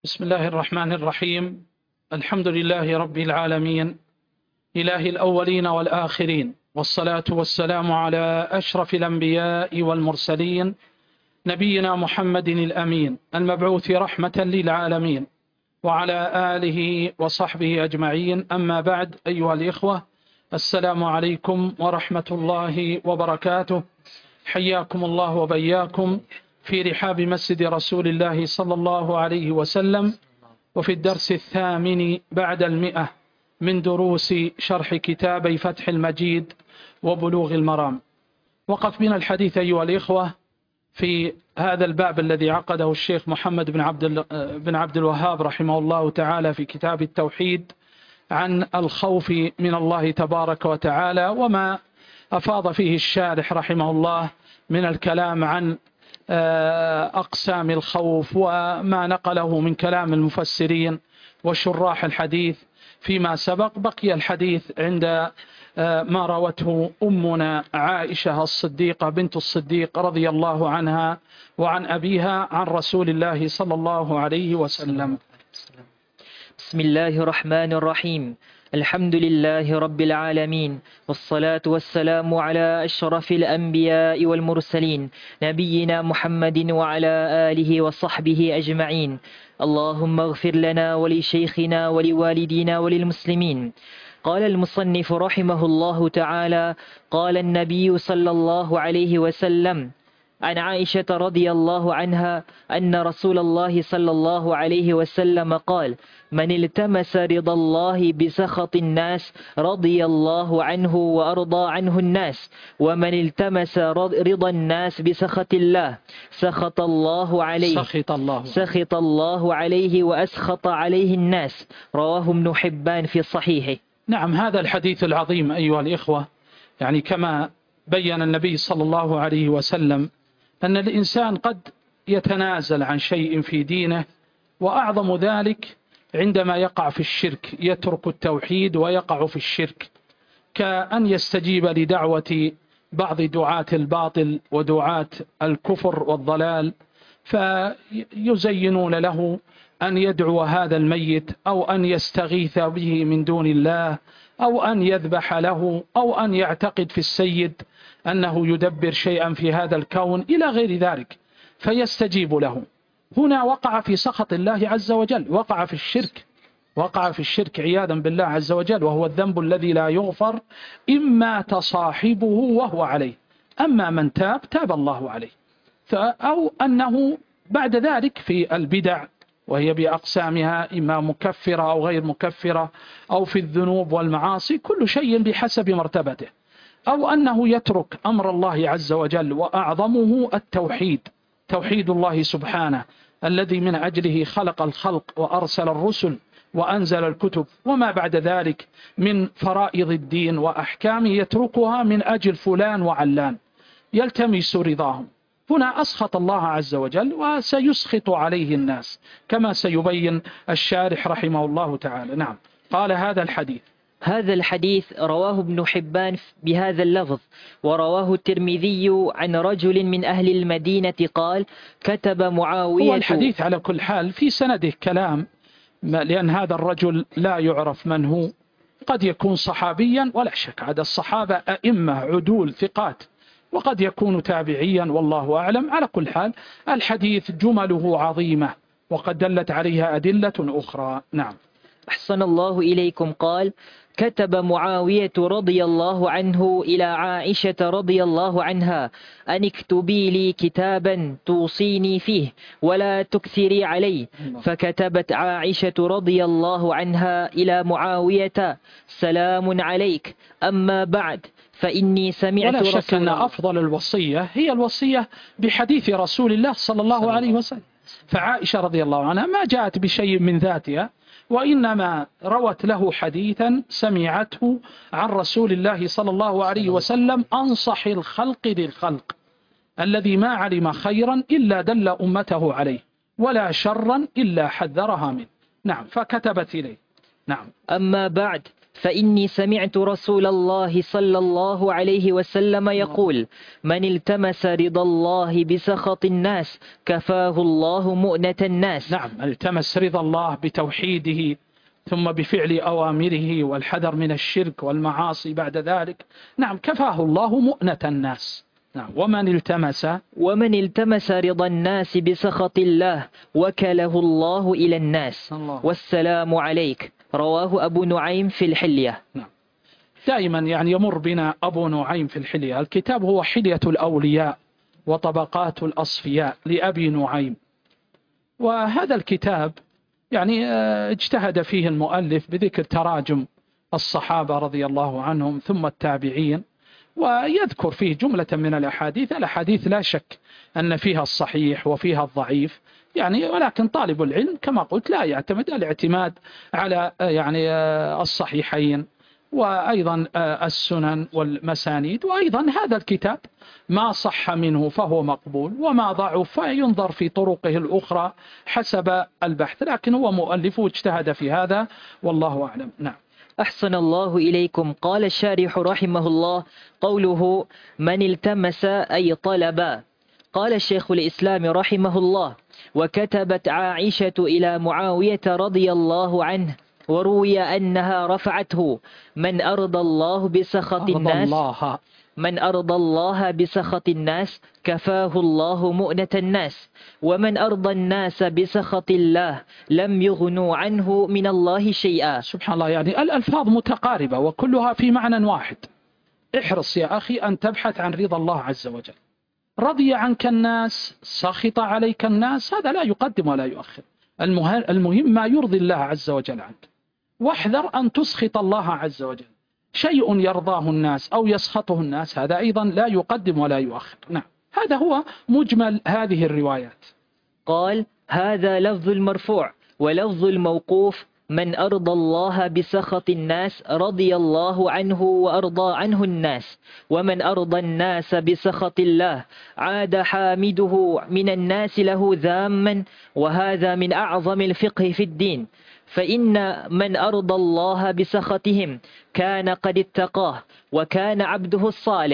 بسم الله الرحمن الرحيم. الحمد لله رب العالمين، إله الأولين والآخرين، والصلاة والسلام على أشرف الأنبياء والمرسلين، نبينا محمد الأمين المبعوث رحمة للعالمين، وعلى آله وصحبه أجمعين. أما بعد، أيها الإخوة، السلام عليكم ورحمة الله وبركاته. حياكم الله وبياكم في رحاب مسجد رسول الله صلى الله عليه وسلم، وفي الدرس 8 بعد 100 من دروس شرح كتابي فتح المجيد وبلوغ المرام. وقف بنا الحديث أيها الإخوة في هذا الباب الذي عقده الشيخ محمد بن عبد الوهاب رحمه الله تعالى في كتاب التوحيد، عن الخوف من الله تبارك وتعالى، وما أفاض فيه الشارح رحمه الله من الكلام عن أقسام الخوف، وما نقله من كلام المفسرين وشراح الحديث فيما سبق. بقي الحديث عند ما روته أمنا عائشة الصديقة بنت الصديق رضي الله عنها وعن أبيها عن رسول الله صلى الله عليه وسلم. بسم الله الرحمن الرحيم. الحمد لله رب العالمين، والصلاة والسلام على أشرف الأنبياء والمرسلين، نبينا محمد وعلى آله وصحبه أجمعين. اللهم اغفر لنا ولشيخنا ولوالدينا وللمسلمين. قال المصنف رحمه الله تعالى: قال النبي صلى الله عليه وسلم عن عائشة رضي الله عنها أن رسول الله صلى الله عليه وسلم قال: من التمس رضا الله بسخط الناس رضي الله عنه وأرضى عنه الناس، ومن التمس رضا الناس بسخط الله سخط الله عليه وأسخط عليه الناس. رواه ابن حبان في صحيحه. نعم، هذا الحديث العظيم أيها الإخوة، يعني كما بين النبي صلى الله عليه وسلم أن الإنسان قد يتنازل عن شيء في دينه، وأعظم ذلك عندما يقع في الشرك، يترك التوحيد ويقع في الشرك، كأن يستجيب لدعوة بعض دعاة الباطل ودعاة الكفر والضلال، فيزينون له أن يدعو هذا الميت، أو أن يستغيث به من دون الله، أو أن يذبح له، أو أن يعتقد في السيد أنه يدبر شيئا في هذا الكون إلى غير ذلك، فيستجيب له. هنا وقع في سخط الله عز وجل، وقع في الشرك عياذا بالله عز وجل، وهو الذنب الذي لا يغفر إن مات صاحبه وهو عليه. أما من تاب الله عليه، أو أنه بعد ذلك في البدع، وهي بأقسامها إما مكفرة أو غير مكفرة، أو في الذنوب والمعاصي، كل شيء بحسب مرتبته، أو أنه يترك أمر الله عز وجل، وأعظمه التوحيد، توحيد الله سبحانه الذي من أجله خلق الخلق وأرسل الرسل وأنزل الكتب، وما بعد ذلك من فرائض الدين وأحكامه يتركها من أجل فلان وعلان يلتمس رضاهم. هنا أسخط الله عز وجل، وسيسخط عليه الناس كما سيبين الشارح رحمه الله تعالى. نعم، قال هذا الحديث رواه ابن حبان بهذا اللفظ، ورواه الترمذي عن رجل من أهل المدينة قال: كتب معاوية. هو الحديث على كل حال في سنده كلام، لأن هذا الرجل لا يعرف من هو، قد يكون صحابيا ولا شك، عدا الصحابة أئمة عدول ثقات، وقد يكون تابعيا والله أعلم. على كل حال الحديث جمله عظيمة، وقد دلت عليها أدلة أخرى. نعم. أحسن الله إليكم. قال: كتب معاوية رضي الله عنه إلى عائشة رضي الله عنها أن اكتبي لي كتابا توصيني فيه ولا تكثري عليه. فكتبت عائشة رضي الله عنها إلى معاوية: سلام عليك، أما بعد فإني سمعت ولا شك أن أفضل الوصية هي الوصية بحديث رسول الله صلى الله عليه وسلم. فعائشة رضي الله عنها ما جاءت بشيء من ذاتها، وإنما روت له حديثا سمعته عن رسول الله صلى الله عليه وسلم، أنصح الخلق للخلق، الذي ما علم خيرا إلا دل أمته عليه، ولا شرا إلا حذرها منه. نعم، فكتبت إليه. نعم. أما بعد فإني سمعت رسول الله صلى الله عليه وسلم يقول: من التمس رضا الله بسخط الناس كفاه الله مؤنة الناس. نعم، التمس رضا الله بتوحيده ثم بفعل أوامره والحذر من الشرك والمعاصي بعد ذلك، نعم كفاه الله مؤنة الناس. نعم. ومن التمس رضا الناس بسخط الله وكله الله إلى الناس. والسلام عليك. رواه أبو نعيم في الحلية. نعم. دائما يعني يمر بنا أبو نعيم في الحلية. الكتاب هو حلية الأولياء وطبقات الأصفياء لأبي نعيم، وهذا الكتاب يعني اجتهد فيه المؤلف بذكر تراجم الصحابة رضي الله عنهم ثم التابعين، ويذكر فيه جملة من الأحاديث لا شك أن فيها الصحيح وفيها الضعيف يعني، ولكن طالب العلم كما قلت لا يعتمد الاعتماد على يعني الصحيحين وأيضا السنن والمسانيد، وأيضا هذا الكتاب ما صح منه فهو مقبول وما ضعف فينظر في طرقه الأخرى حسب البحث، لكن هو مؤلف واجتهد في هذا والله أعلم. نعم. أحسن الله إليكم. قال الشارح رحمه الله: قوله من التمس أي طلب. قال الشيخ الإسلام رحمه الله: وكتبت عائشة إلى معاوية رضي الله عنه، وروي أنها رفعته: من أرضى الله بسخط الناس كفاه الله مؤنة الناس، ومن أرضى الناس بسخط الله لم يغنوا عنه من الله شيئا. سبحان الله، يعني الألفاظ متقاربة وكلها في معنى واحد. احرص يا أخي أن تبحث عن رضا الله عز وجل. رضي عنك الناس، سخط عليك الناس، هذا لا يقدم ولا يؤخر. المهم ما يرضي الله عز وجل عنك، واحذر أن تسخط الله عز وجل. شيء يرضاه الناس أو يسخطه الناس هذا أيضا لا يقدم ولا يؤخر. نعم، هذا هو مجمل هذه الروايات. قال: هذا لفظ المرفوع، ولفظ الموقوف: من أرضى الله بسخط الناس رضي الله عنه وأرضى عنه الناس، ومن أرضى الناس بسخط الله عاد حامده من الناس له ذاما. وهذا من أعظم الفقه في الدين، فإن من أرضى الله بسخطهم كان قد اتقاه وكان عبده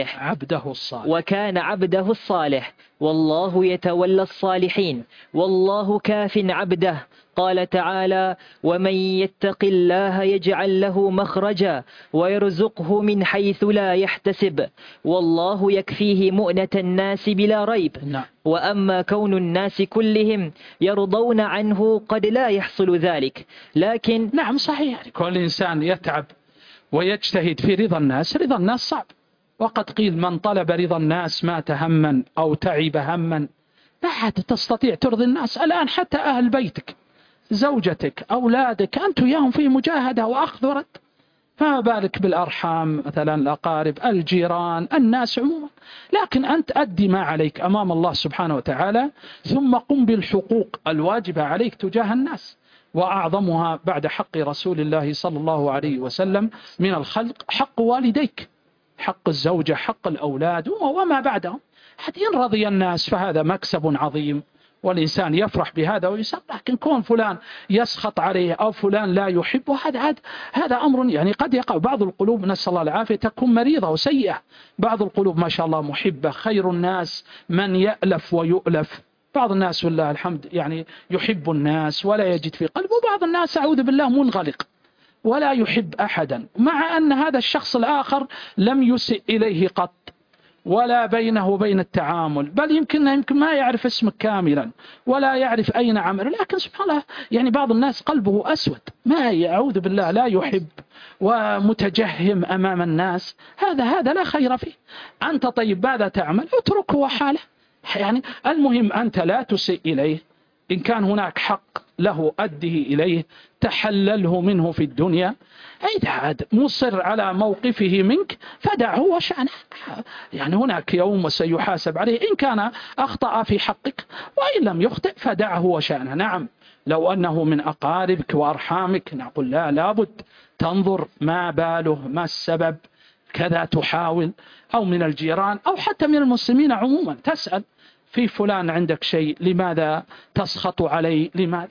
الصالح، والله يتولى الصالحين، والله كاف عبده. قال تعالى: ومن يتق الله يجعل له مخرجا ويرزقه من حيث لا يحتسب، والله يكفيه مؤنة الناس بلا ريب. وأما كون الناس كلهم يرضون عنه قد لا يحصل ذلك، لكن نعم صحيح، كل إنسان يتعب ويجتهد في رضا الناس صعب، وقد قيل من طلب رضا الناس مات هما أو تعب هما. لا عاد تستطيع ترضي الناس الآن، حتى أهل بيتك زوجتك أولادك أنت وياهم في مجاهدة وأخذ ورد، فما بالك بالأرحام مثلا، الأقارب، الجيران، الناس عموما. لكن أنت أدي ما عليك أمام الله سبحانه وتعالى، ثم قم بالحقوق الواجبة عليك تجاه الناس، وأعظمها بعد حق رسول الله صلى الله عليه وسلم من الخلق حق والديك، حق الزوجة، حق الأولاد وما بعدهم. حتى إن رضي الناس فهذا مكسب عظيم، والإنسان يفرح بهذا ويسر. لكن كون فلان يسخط عليه أو فلان لا يحبه هذا أمر يعني قد يقع. بعض القلوب نسأل الله العافية تكون مريضة وسيئة، بعض القلوب ما شاء الله محبة. خير الناس من يألف ويؤلف. بعض الناس والله الحمد يعني يحب الناس ولا يجد في قلبه، وبعض الناس أعوذ بالله منغلق ولا يحب أحدا، مع أن هذا الشخص الآخر لم يسئ إليه قط ولا بينه وبين التعامل، بل يمكن ما يعرف اسمك كاملا ولا يعرف أين عمله، لكن سبحان الله يعني بعض الناس قلبه أسود، ما يعوذ بالله لا يحب ومتجهم أمام الناس. هذا لا خير فيه. أنت طيب ماذا تعمل؟ اتركه وحاله. يعني المهم أنت لا تسئ إليه، إن كان هناك حق له أده إليه، تحلله منه في الدنيا. إذا عاد مصر على موقفه منك فدعه وشأنه، يعني هناك يوم وسيحاسب عليه إن كان أخطأ في حقك، وإن لم يخطئ فدعه وشأنه. نعم، لو أنه من أقاربك وأرحامك نقول لا، لابد تنظر ما باله، ما السبب، كذا تحاول، أو من الجيران أو حتى من المسلمين عموما تسأل في فلان عندك شيء، لماذا تسخط عليه، لماذا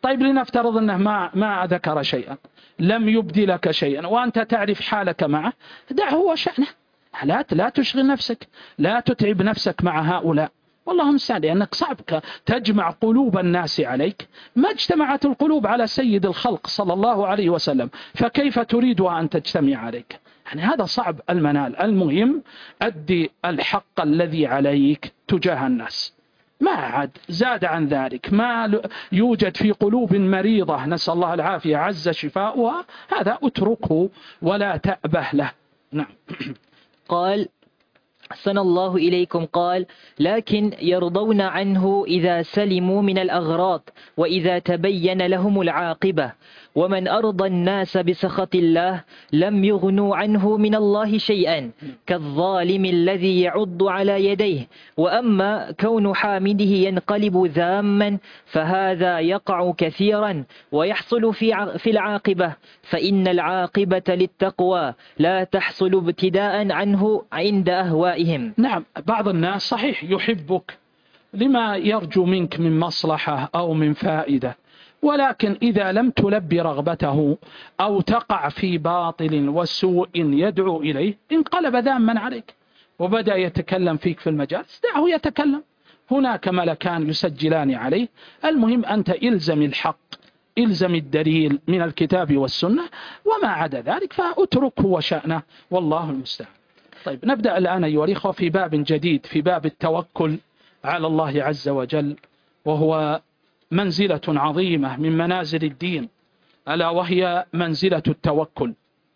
طيب لنفترض أنه ما ذكر شيئا، لم يبدي لك شيئا وأنت تعرف حالك معه، دعه وشأنه، لا تشغل نفسك، لا تتعب نفسك مع هؤلاء، والله المستعان، لأنك صعب تجمع قلوب الناس عليك. ما اجتمعت القلوب على سيد الخلق صلى الله عليه وسلم، فكيف تريدها أن تجتمع عليك؟ يعني هذا صعب المنال. المهم أدي الحق الذي عليك تجاه الناس، ما عاد زاد عن ذلك، ما يوجد في قلوب مريضة نسأل الله العافية عز شفاؤها، هذا اتركه ولا تأبه له. نعم. قال: أحسن الله إليكم. قال: لكن يرضون عنه إذا سلموا من الأغراض وإذا تبين لهم العاقبة، ومن أرضى الناس بسخط الله لم يغنوا عنه من الله شيئا، كالظالم الذي يعض على يديه. وأما كون حامده ينقلب ذاما فهذا يقع كثيرا ويحصل في العاقبة، فإن العاقبة للتقوى لا تحصل ابتداء عنه عند أهوائهم. نعم، بعض الناس صحيح يحبك لما يرجو منك من مصلحة أو من فائدة، ولكن إذا لم تلبي رغبته أو تقع في باطل وسوء يدعو إليه انقلب ذاما عليك وبدأ يتكلم فيك في المجالس، دعه يتكلم، هناك ملكان يسجلان عليه. المهم أنت إلزم الحق، إلزم الدليل من الكتاب والسنة، وما عدا ذلك فأتركه وشأنه، والله المستعان. طيب نبدأ الآن أيها الأخوة في باب جديد، في باب التوكل على الله عز وجل، وهو منزلة عظيمة من منازل الدين، ألا وهي منزلة التوكل.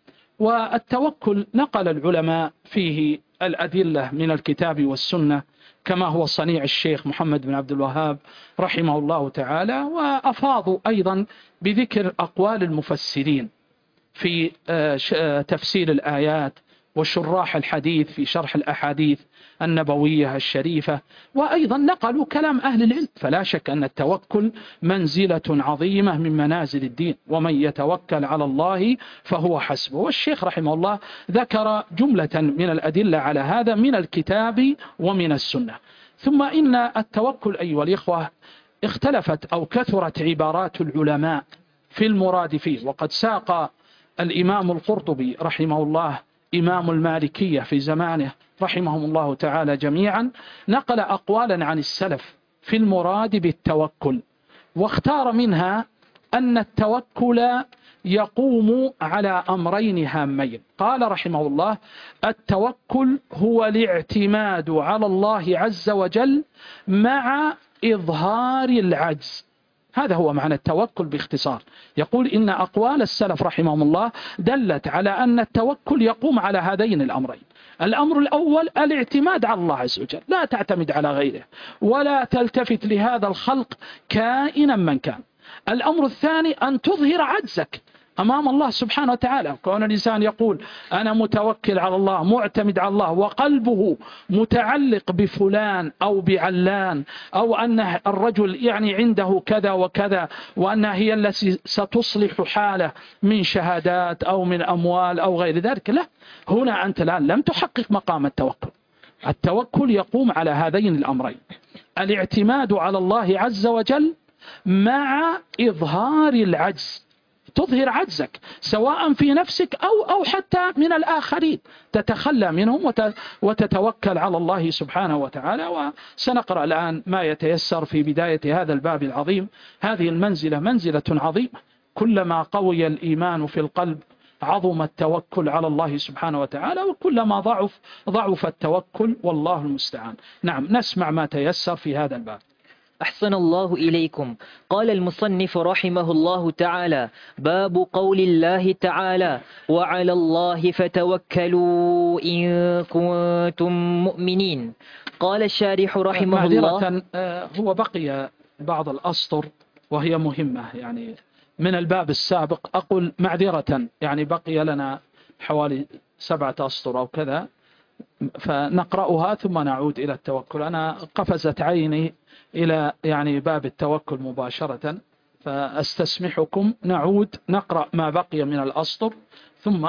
والتوكل نقل العلماء فيه الأدلة من الكتاب والسنة، كما هو صنيع الشيخ محمد بن عبد الوهاب رحمه الله تعالى، وأفاضوا أيضا بذكر أقوال المفسرين في تفسير الآيات وشراح الحديث في شرح الأحاديث النبوية الشريفة، وأيضا نقلوا كلام أهل العلم. فلا شك أن التوكل منزلة عظيمة من منازل الدين، ومن يتوكل على الله فهو حسبه. والشيخ رحمه الله ذكر جملة من الأدلة على هذا من الكتاب ومن السنة. ثم إن التوكل أيها الإخوة اختلفت أو كثرت عبارات العلماء في المراد فيه، وقد ساق الإمام القرطبي رحمه الله إمام المالكية في زمانه رحمهم الله تعالى جميعا، نقل أقوالا عن السلف في المراد بالتوكل، واختار منها أن التوكل يقوم على أمرين هامين. قال رحمه الله: التوكل هو الاعتماد على الله عز وجل مع إظهار العجز. هذا هو معنى التوكل باختصار. يقول إن أقوال السلف رحمهم الله دلت على أن التوكل يقوم على هذين الأمرين. الأمر الأول الاعتماد على الله عز وجل، لا تعتمد على غيره ولا تلتفت لهذا الخلق كائنا من كان. الأمر الثاني أن تظهر عجزك أمام الله سبحانه وتعالى. كون الإنسان يقول أنا متوكل على الله، معتمد على الله، وقلبه متعلق بفلان أو بعلان، أو أن الرجل يعني عنده كذا وكذا وأنها هي التي ستصلح حاله من شهادات أو من أموال أو غير ذلك، لا، هنا أنت الآن لم تحقق مقام التوكل. التوكل يقوم على هذين الأمرين: الاعتماد على الله عز وجل مع إظهار العجز، تظهر عجزك سواء في نفسك أو حتى من الآخرين، تتخلى منهم وتتوكل على الله سبحانه وتعالى. وسنقرأ الآن ما يتيسر في بداية هذا الباب العظيم. هذه المنزلة منزلة عظيمة، كلما قوي الإيمان في القلب عظم التوكل على الله سبحانه وتعالى، وكلما ضعف التوكل، والله المستعان. نعم، نسمع ما تيسر في هذا الباب. أحسن الله إليكم. قال المصنف رحمه الله تعالى: باب قول الله تعالى: وعلى الله فتوكلوا إن كنتم مؤمنين. قال الشارح رحمه الله: هو بقي بعض الأسطر وهي مهمة يعني من الباب السابق، أقول معذرة، يعني بقي لنا حوالي 7 أسطر أو كذا، فنقرأها ثم نعود إلى التوكل. أنا قفزت عيني إلى يعني باب التوكل مباشرة، فأستسمحكم نعود نقرأ ما بقي من الأسطر ثم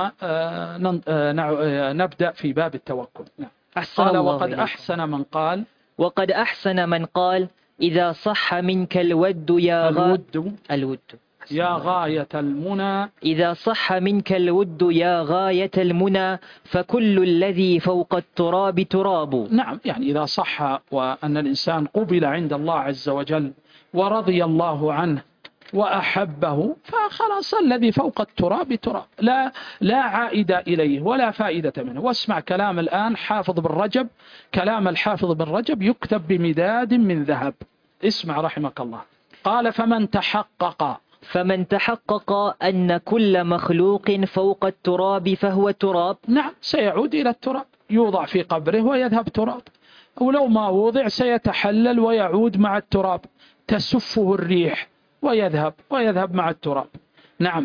نبدأ في باب التوكل. قال: وقد أحسن من قال إذا صح منك الود يا الود يا غاية المنى. إذا صح منك الود يا غاية المنى فكل الذي فوق التراب تراب. نعم، يعني إذا صح وأن الإنسان قبل عند الله عز وجل ورضي الله عنه وأحبه فخلاص الذي فوق التراب تراب، لا عائد إليه ولا فائدة منه. واسمع كلام الآن حافظ بن رجب، كلام الحافظ بن رجب يكتب بمداد من ذهب. اسمع رحمك الله، قال فمن تحقق أن كل مخلوق فوق التراب فهو تراب. نعم، سيعود إلى التراب، يوضع في قبره ويذهب تراب، ولو ما وضع سيتحلل ويعود مع التراب، تسفه الريح ويذهب مع التراب. نعم،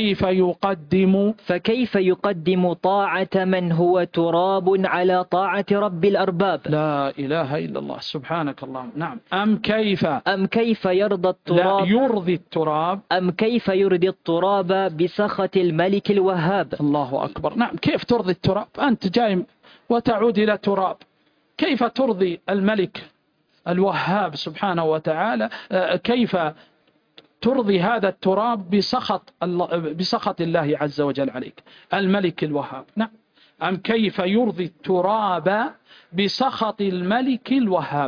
فكيف يقدم طاعة من هو تراب على طاعة رب الأرباب؟ لا إله إلا الله، سبحانك اللهم. نعم، أم كيف يرضي التراب أم كيف يرضي التراب بسخط الملك الوهاب؟ الله أكبر. نعم، كيف ترضي التراب؟ أنت جاي وتعود إلى تراب، كيف ترضي الملك الوهاب سبحانه وتعالى؟ كيف ترضي هذا التراب بسخط الله عز وجل عليك، الملك الوهاب؟ نعم، أم كيف يرضي التراب بسخط الملك الوهاب؟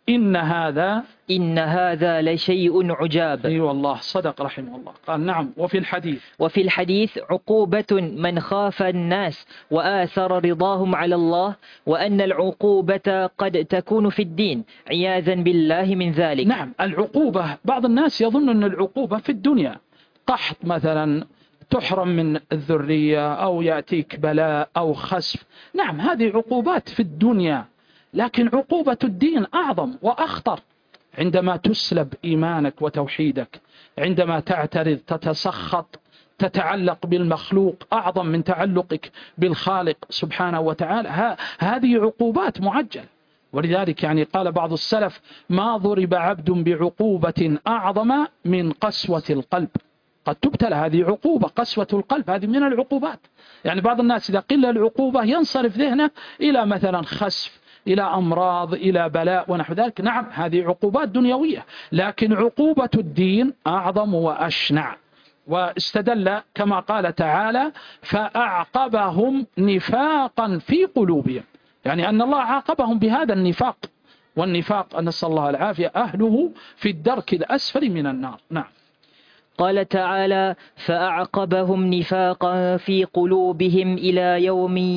إن هذا لشيء عجاب. أي والله صدق رحمه الله. قال نعم، وفي الحديث عقوبة من خاف الناس وآثر رضاهم على الله، وأن العقوبة قد تكون في الدين عياذا بالله من ذلك. نعم، العقوبة، بعض الناس يظن أن العقوبة في الدنيا، قحط مثلا، تحرم من الذرية، أو يأتيك بلاء أو خسف. نعم، هذه عقوبات في الدنيا، لكن عقوبة الدين أعظم وأخطر. عندما تسلب إيمانك وتوحيدك، عندما تعترض، تتسخط، تتعلق بالمخلوق أعظم من تعلقك بالخالق سبحانه وتعالى، هذه عقوبات معجلة. ولذلك يعني قال بعض السلف: ما ضرب عبد بعقوبة أعظم من قسوة القلب. قد تبتلى، هذه عقوبة، قسوة القلب هذه من العقوبات. يعني بعض الناس إذا قل العقوبة ينصرف ذهنه إلى مثلا خسف، إلى أمراض، إلى بلاء ونحو ذلك. نعم، هذه عقوبات دنيوية، لكن عقوبة الدين أعظم وأشنع. واستدل كما قال تعالى: فأعقبهم نفاقا في قلوبهم، يعني أن الله عاقبهم بهذا النفاق، والنفاق نسأل الله العافية أهله في الدرك الأسفل من النار. نعم. قال تعالى: فأعقبهم نفاقا في قلوبهم إلى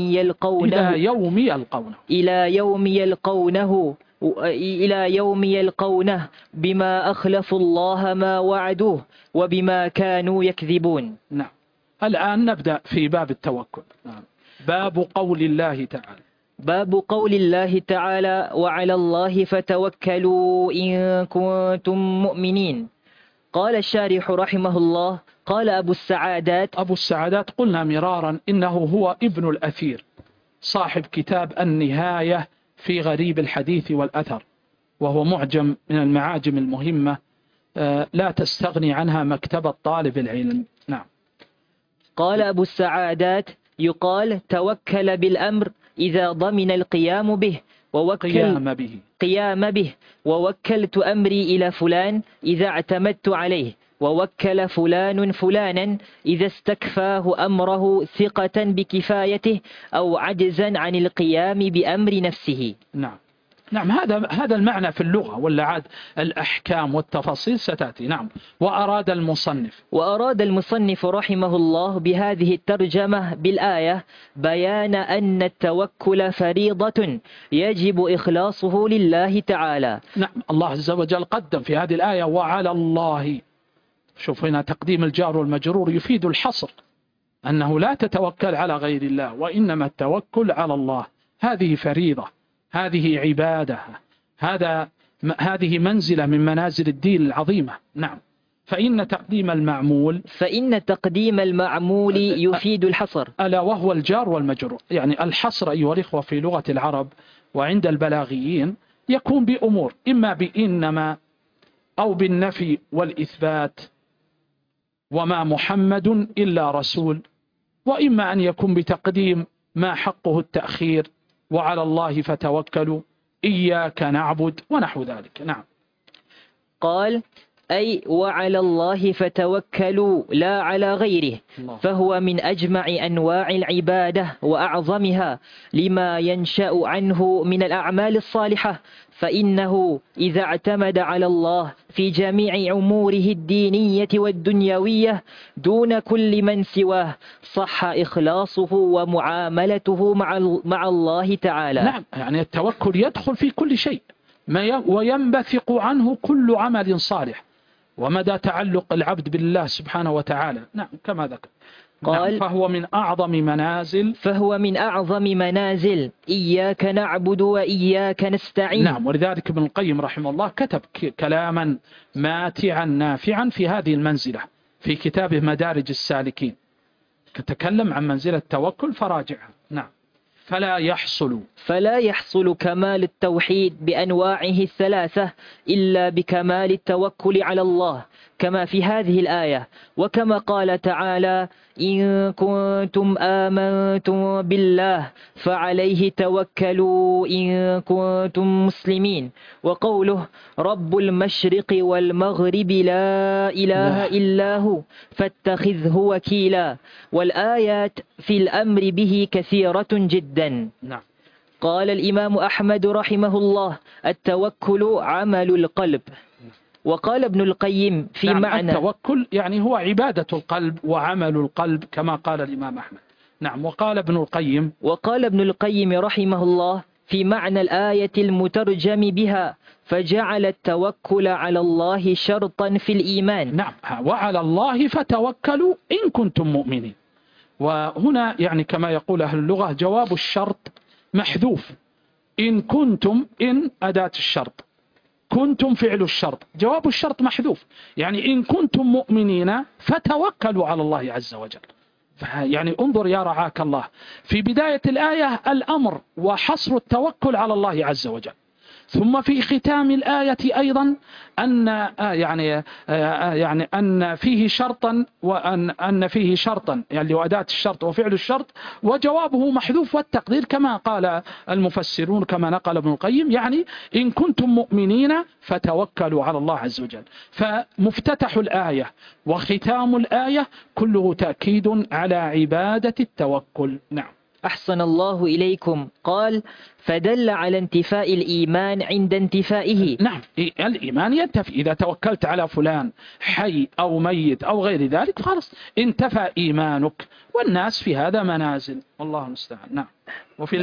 يوم يلقونه بما أخلفوا الله ما وعدوه وبما كانوا يكذبون. نعم. الآن نبدأ في باب التوكل. نعم. باب قول الله تعالى: وعلى الله فتوكلوا إن كنتم مؤمنين. قال الشارح رحمه الله: قال أبو السعادات قلنا مرارا إنه هو ابن الأثير، صاحب كتاب النهاية في غريب الحديث والأثر، وهو معجم من المعاجم المهمة لا تستغني عنها مكتبة طالب العلم. نعم. قال أبو السعادات: يقال توكل بالأمر إذا ضمن القيام به قيام به ووكلت أمري إلى فلان إذا اعتمدت عليه، ووكل فلان فلانا إذا استكفاه أمره ثقة بكفايته أو عجزا عن القيام بأمر نفسه. نعم، هذا المعنى في اللغة، ولا عاد الأحكام والتفاصيل ستأتي. نعم. وأراد المصنف رحمه الله بهذه الترجمة بالآية بيان أن التوكل فريضة يجب إخلاصه لله تعالى. نعم، الله عز وجل قدم في هذه الآية وعلى الله. شوف هنا تقديم الجار والمجرور يفيد الحصر، أنه لا تتوكل على غير الله، وإنما التوكل على الله. هذه فريضة، هذه عبادة، هذه منزلة من منازل الدين العظيمة. نعم. فإن تقديم المعمول يفيد الحصر، ألا وهو الجار والمجرور. يعني الحصر أيها الإخوة في لغة العرب وعند البلاغيين يكون بأمور، إما بإنما أو بالنفي والإثبات، وما محمد إلا رسول، وإما أن يكون بتقديم ما حقه التأخير، وعلى الله فتوكلوا إياك نعبد ونحو ذلك. نعم. قال: أي وعلى الله فتوكلوا لا على غيره، فهو من أجمع أنواع العبادة وأعظمها لما ينشأ عنه من الأعمال الصالحة، فإنه إذا اعتمد على الله في جميع أموره الدينية والدنيوية دون كل من سواه صح إخلاصه ومعاملته مع الله تعالى. نعم، يعني التوكل يدخل في كل شيء وينبثق عنه كل عمل صالح ومدى تعلق العبد بالله سبحانه وتعالى. نعم كما ذكر. قال: نعم، فهو من أعظم منازل إياك نعبد وإياك نستعين. نعم، ولذلك ابن القيم رحمه الله كتب كلاما ماتعا نافعا في هذه المنزلة في كتابه مدارج السالكين، تكلم عن منزلة التوكل فراجعها. نعم. فلا يحصل كمال التوحيد بأنواعه الثلاثة إلا بكمال التوكل على الله، كما في هذه الآية، وكما قال تعالى: إن كنتم آمنتم بالله فعليه توكلوا إن كنتم مسلمين، وقوله: رب المشرق والمغرب لا إله إلا هو فاتخذه وكيلا. والآيات في الأمر به كثيرة جدا. نعم. قال الإمام أحمد رحمه الله: التوكل عمل القلب. وقال ابن القيم في معنى التوكل يعني هو عبادة القلب وعمل القلب كما قال الإمام أحمد. نعم. وقال ابن القيم رحمه الله في معنى الآية المترجم بها: فجعل التوكل على الله شرطا في الإيمان. نعم، وعلى الله فتوكلوا إن كنتم مؤمنين. وهنا يعني كما يقول أهل اللغة جواب الشرط محذوف. إن كنتم، إن أداة الشرط، كنتم فعل الشرط، جواب الشرط محذوف، يعني إن كنتم مؤمنين فتوكلوا على الله عز وجل. يعني انظر يا رعاك الله، في بداية الآية الأمر وحصر التوكل على الله عز وجل، ثم في ختام الآية أيضا أن فيه شرطا، وأن فيه شرطا يعني وأداة الشرط وفعل الشرط وجوابه محذوف، والتقدير كما قال المفسرون كما نقل ابن القيم، يعني إن كنتم مؤمنين فتوكلوا على الله عز وجل. فمفتتح الآية وختام الآية كله تأكيد على عبادة التوكل. نعم. أحسن الله إليكم. قال: فدل على انتفاء الإيمان عند انتفائه. نعم، الإيمان ينتفي إذا توكلت على فلان حي أو ميت أو غير ذلك، خلاص انتفى إيمانك، والناس في هذا منازل، والله المستعان. نعم. وفي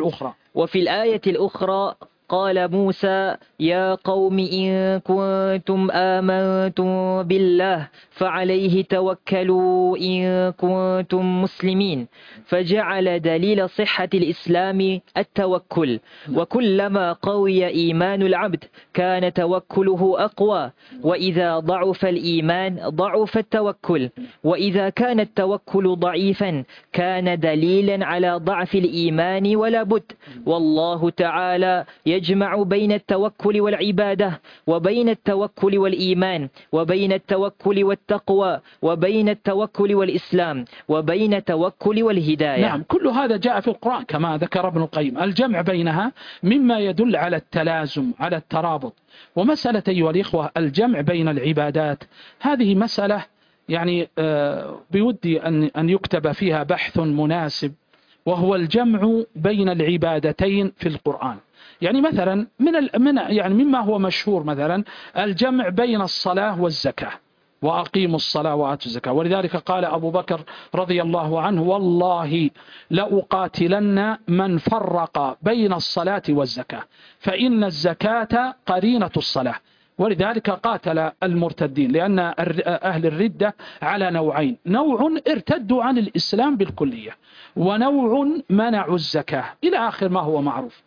الآية الأخرى قال موسى: يا قوم إن كنتم آمنتم بالله فعليه توكلوا إن كنتم مسلمين، فجعل دليل صحة الإسلام التوكل، وكلما قوي إيمان العبد كان توكله أقوى، وإذا ضعف الإيمان ضعف التوكل، وإذا كان التوكل ضعيفا كان دليلا على ضعف الإيمان ولا بد. والله تعالى يجمع بين التوكل والعبادة، وبين التوكل والإيمان، وبين التوكل والتقوى، وبين التوكل والإسلام، وبين التوكل والهداية. نعم، كل هذا جاء في القرآن كما ذكر ابن القيم. الجمع بينها مما يدل على التلازم، على الترابط. ومسألة أيها الإخوة الجمع بين العبادات هذه مسألة يعني بودي أن يكتب فيها بحث مناسب، وهو الجمع بين العبادتين في القرآن. يعني مثلا مما هو مشهور مثلا الجمع بين الصلاة والزكاة، وأقيموا الصلاة وآتوا الزكاة. ولذلك قال أبو بكر رضي الله عنه: والله لأقاتلن من فرق بين الصلاة والزكاة، فإن الزكاة قرينة الصلاة. ولذلك قاتل المرتدين، لأن أهل الردة على نوعين: نوع ارتدوا عن الإسلام بالكلية، ونوع منعوا الزكاة، إلى آخر ما هو معروف.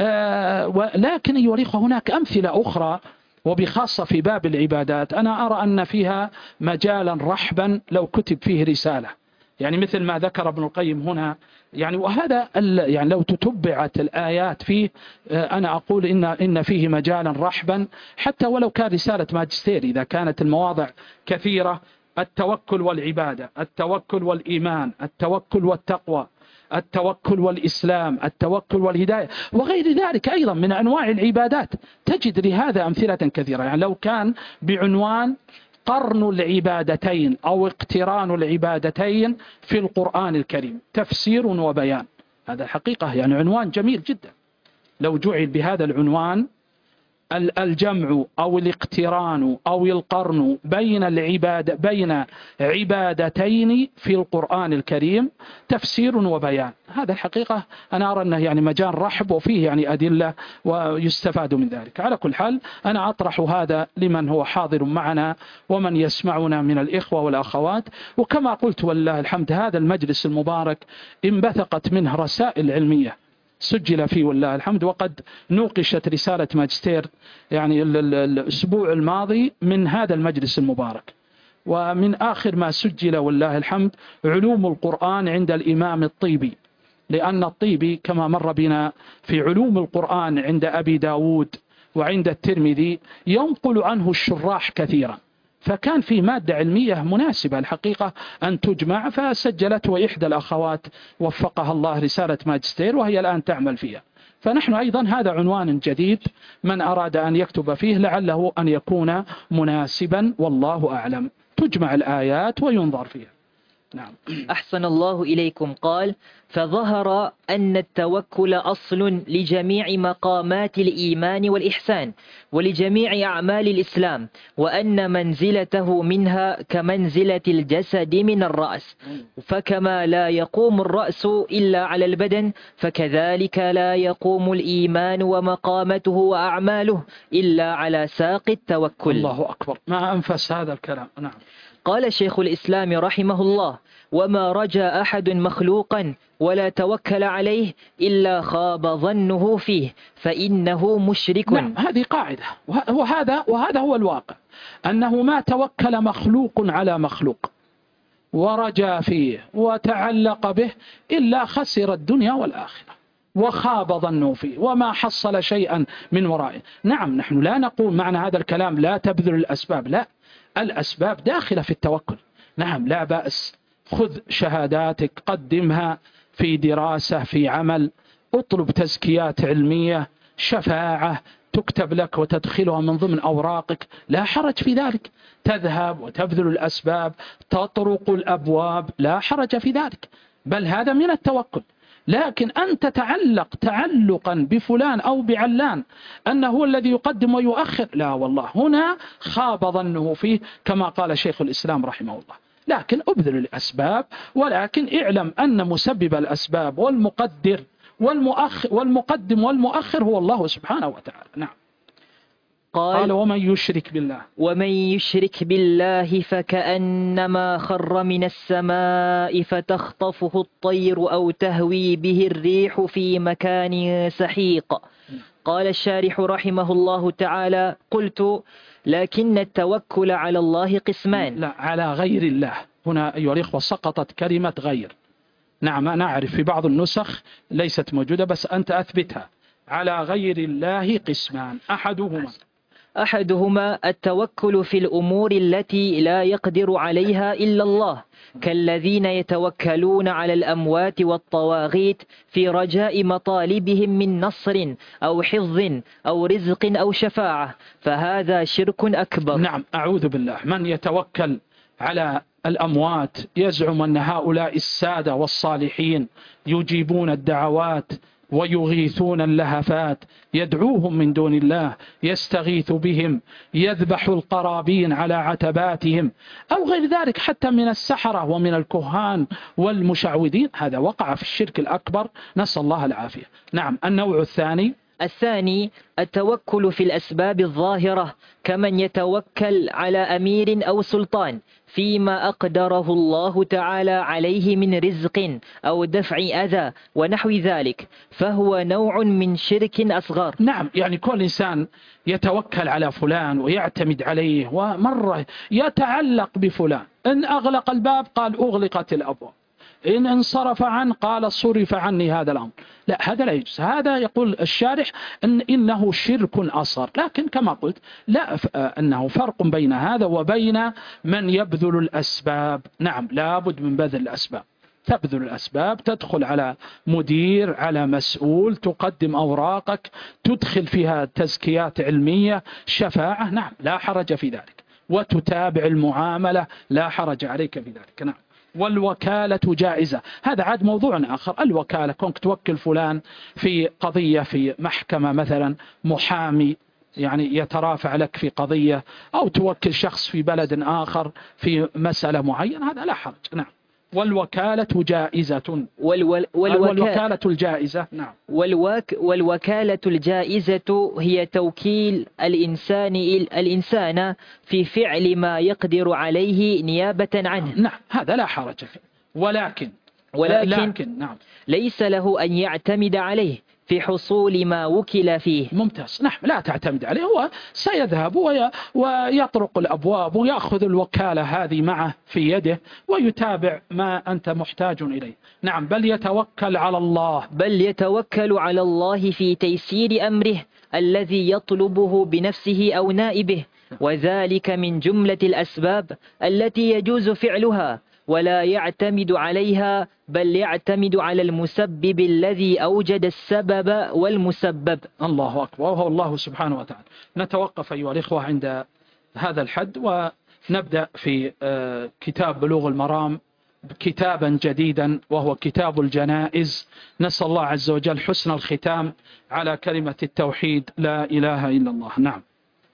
لكن أيها الأخوة هناك أمثلة أخرى، وبخاصة في باب العبادات أنا أرى أن فيها مجالا رحبا لو كتب فيه رسالة، يعني مثل ما ذكر ابن القيم هنا. يعني وهذا يعني لو تتبعت الآيات فيه أنا أقول إن فيه مجالا رحبا، حتى ولو كان رسالة ماجستير إذا كانت المواضع كثيرة: التوكل والعبادة، التوكل والإيمان، التوكل والتقوى، التوكل والإسلام، التوكل والهداية وغير ذلك أيضا من أنواع العبادات. تجد لهذا أمثلة كثيرة. يعني لو كان بعنوان قرن العبادتين أو اقتران العبادتين في القرآن الكريم تفسير وبيان، هذا الحقيقة يعني عنوان جميل جدا. لو جعل بهذا العنوان الجمع أو الاقتران أو القرن بين عبادتين في القرآن الكريم تفسير وبيان، هذا الحقيقة أنا أرى أنه يعني مجال رحب وفيه يعني أدلة ويستفاد من ذلك. على كل حال أنا أطرح هذا لمن هو حاضر معنا ومن يسمعنا من الإخوة والأخوات. وكما قلت والله الحمد هذا المجلس المبارك انبثقت منه رسائل علمية سجل فيه والله الحمد، وقد نوقشت رسالة ماجستير يعني الأسبوع الماضي من هذا المجلس المبارك. ومن آخر ما سجل والله الحمد علوم القرآن عند الإمام الطيبي، لأن الطيبي كما مر بنا في علوم القرآن عند أبي داود وعند الترمذي ينقل عنه الشراح كثيرا، فكان في مادة علمية مناسبة الحقيقة أن تجمع، فسجلته إحدى الأخوات وفقها الله رسالة ماجستير وهي الآن تعمل فيها. فنحن أيضا هذا عنوان جديد من أراد أن يكتب فيه لعله أن يكون مناسبا والله أعلم. تجمع الآيات وينظر فيها. نعم. أحسن الله إليكم. قال: فظهر أن التوكل أصل لجميع مقامات الإيمان والإحسان ولجميع أعمال الإسلام، وأن منزلته منها كمنزلة الجسد من الرأس، فكما لا يقوم الرأس إلا على البدن فكذلك لا يقوم الإيمان ومقامته وأعماله إلا على ساق التوكل. الله أكبر، ما أنفس هذا الكلام. نعم. قال شيخ الإسلام رحمه الله: وما رجا أحد مخلوقا ولا توكل عليه إلا خاب ظنه فيه فإنه مشرك. نعم، هذه قاعدة، وهذا هو الواقع، أنه ما توكل مخلوق على مخلوق ورجا فيه وتعلق به إلا خسر الدنيا والآخرة وخاب ظنه فيه وما حصل شيئا من ورائه. نعم، نحن لا نقول معنى هذا الكلام لا تبذل الأسباب، لا، الأسباب داخلة في التوكل. نعم، لا بأس، خذ شهاداتك قدمها في دراسة، في عمل، اطلب تزكيات علمية، شفاعة تكتب لك وتدخلها من ضمن أوراقك، لا حرج في ذلك. تذهب وتبذل الأسباب، تطرق الأبواب، لا حرج في ذلك، بل هذا من التوكل. لكن أن تتعلق تعلقا بفلان أو بعلان أنه هو الذي يقدم ويؤخر، لا والله، هنا خاب ظنه فيه كما قال شيخ الإسلام رحمه الله. لكن أبذل الأسباب، ولكن اعلم أن مسبب الأسباب والمقدم والمؤخر هو الله سبحانه وتعالى. نعم. قال: ومن يشرك بالله فكأنما خر من السماء فتخطفه الطير أو تهوي به الريح في مكان سحيق. قال الشارح رحمه الله تعالى: قلت: لكن التوكل على الله قسمان. لا، على غير الله. هنا أيها الإخوة سقطت كلمة غير. نعم، أنا أعرف في بعض النسخ ليست موجودة، بس أنت أثبتها. على غير الله قسمان، أحدهما التوكل في الأمور التي لا يقدر عليها إلا الله، كالذين يتوكلون على الأموات والطواغيت في رجاء مطالبهم من نصر أو حفظ أو رزق أو شفاعة، فهذا شرك أكبر. نعم، أعوذ بالله. من يتوكل على الأموات يزعم أن هؤلاء السادة والصالحين يجيبون الدعوات ويغيثون اللهفات، يدعوهم من دون الله، يستغيث بهم، يذبح القرابين على عتباتهم أو غير ذلك، حتى من السحرة ومن الكهان والمشعوذين، هذا وقع في الشرك الأكبر، نسأل الله العافية. نعم. النوع الثاني التوكل في الأسباب الظاهرة، كمن يتوكل على أمير أو سلطان فيما أقدره الله تعالى عليه من رزق أو دفع أذى ونحو ذلك، فهو نوع من شرك أصغر. نعم، يعني كل إنسان يتوكل على فلان ويعتمد عليه ومرة يتعلق بفلان، إن أغلق الباب قال أغلقت الأبواب، إن انصرف عنه قال صرف عني هذا الأمر. لا، هذا لا يجوز. هذا يقول الشارح إنه شرك أصغر. لكن كما قلت لا، أنه فرق بين هذا وبين من يبذل الأسباب. نعم، لابد من بذل الأسباب. تبذل الأسباب، تدخل على مدير، على مسؤول، تقدم أوراقك، تدخل فيها تزكيات علمية، شفاعة، نعم لا حرج في ذلك، وتتابع المعاملة، لا حرج عليك في ذلك. نعم. والوكالة جائزة، هذا عاد موضوع آخر. الوكالة كونك توكل فلان في قضية في محكمة مثلا، محامي يعني يترافع لك في قضية، أو توكل شخص في بلد آخر في مسألة معينة، هذا لا حرج. نعم. والوكالة جائزة. والوكالة الجائزة. نعم. والوكالة الجائزة هي توكيل الإنسان في فعل ما يقدر عليه نيابة عنه. نعم هذا لا حرج فيه، ولكن نعم ليس له أن يعتمد عليه في حصول ما وكل فيه. ممتاز. نعم لا تعتمد عليه، هو سيذهب ويطرق الأبواب ويأخذ الوكالة هذه معه في يده ويتابع ما أنت محتاج إليه. نعم. بل يتوكل على الله في تيسير أمره الذي يطلبه بنفسه أو نائبه، وذلك من جملة الأسباب التي يجوز فعلها، ولا يعتمد عليها بل يعتمد على المسبب الذي أوجد السبب والمسبب. الله أكبر، وهو الله سبحانه وتعالى. نتوقف أيها الإخوة عند هذا الحد، ونبدأ في كتاب بلوغ المرام كتابا جديدا، وهو كتاب الجنائز. نسأل الله عز وجل حسن الختام على كلمة التوحيد لا إله إلا الله. نعم.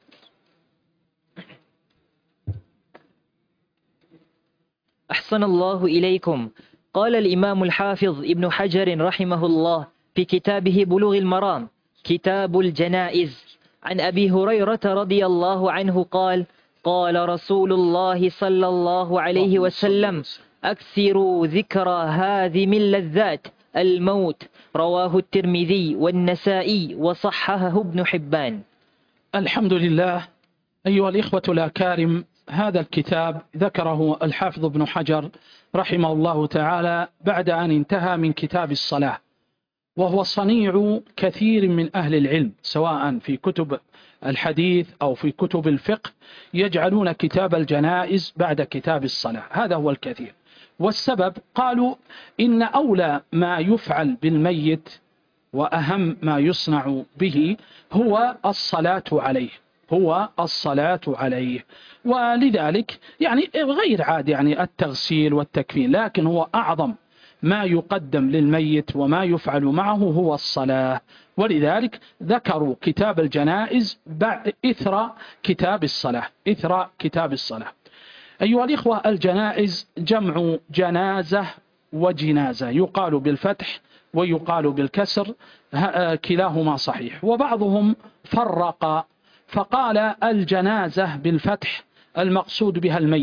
أحسن الله إليكم. قال الإمام الحافظ ابن حجر رحمه الله في كتابه بلوغ المرام كتاب الجنائز عن أبي هريرة رضي الله عنه قال: قال رسول الله صلى الله عليه وسلم: أكثروا ذكر هاذم اللذات الموت. رواه الترمذي والنسائي وصححه ابن حبان. الحمد لله. أيها الإخوة الأكارم، هذا الكتاب ذكره الحافظ ابن حجر رحمه الله تعالى بعد أن انتهى من كتاب الصلاة، وهو صنيع كثير من أهل العلم، سواء في كتب الحديث أو في كتب الفقه، يجعلون كتاب الجنائز بعد كتاب الصلاة. هذا هو الكثير. والسبب قالوا إن أولى ما يفعل بالميت وأهم ما يصنع به هو الصلاة عليه، ولذلك يعني غير عاد يعني التغسيل والتكفين، لكن هو أعظم ما يقدم للميت وما يفعل معه هو الصلاة. ولذلك ذكروا كتاب الجنائز إثر كتاب الصلاة. أيها الإخوة، الجنائز جمع جنازة وجنازة، يقال بالفتح ويقال بالكسر، كلاهما صحيح. وبعضهم فرق فقال الجنازة بالفتح المقصود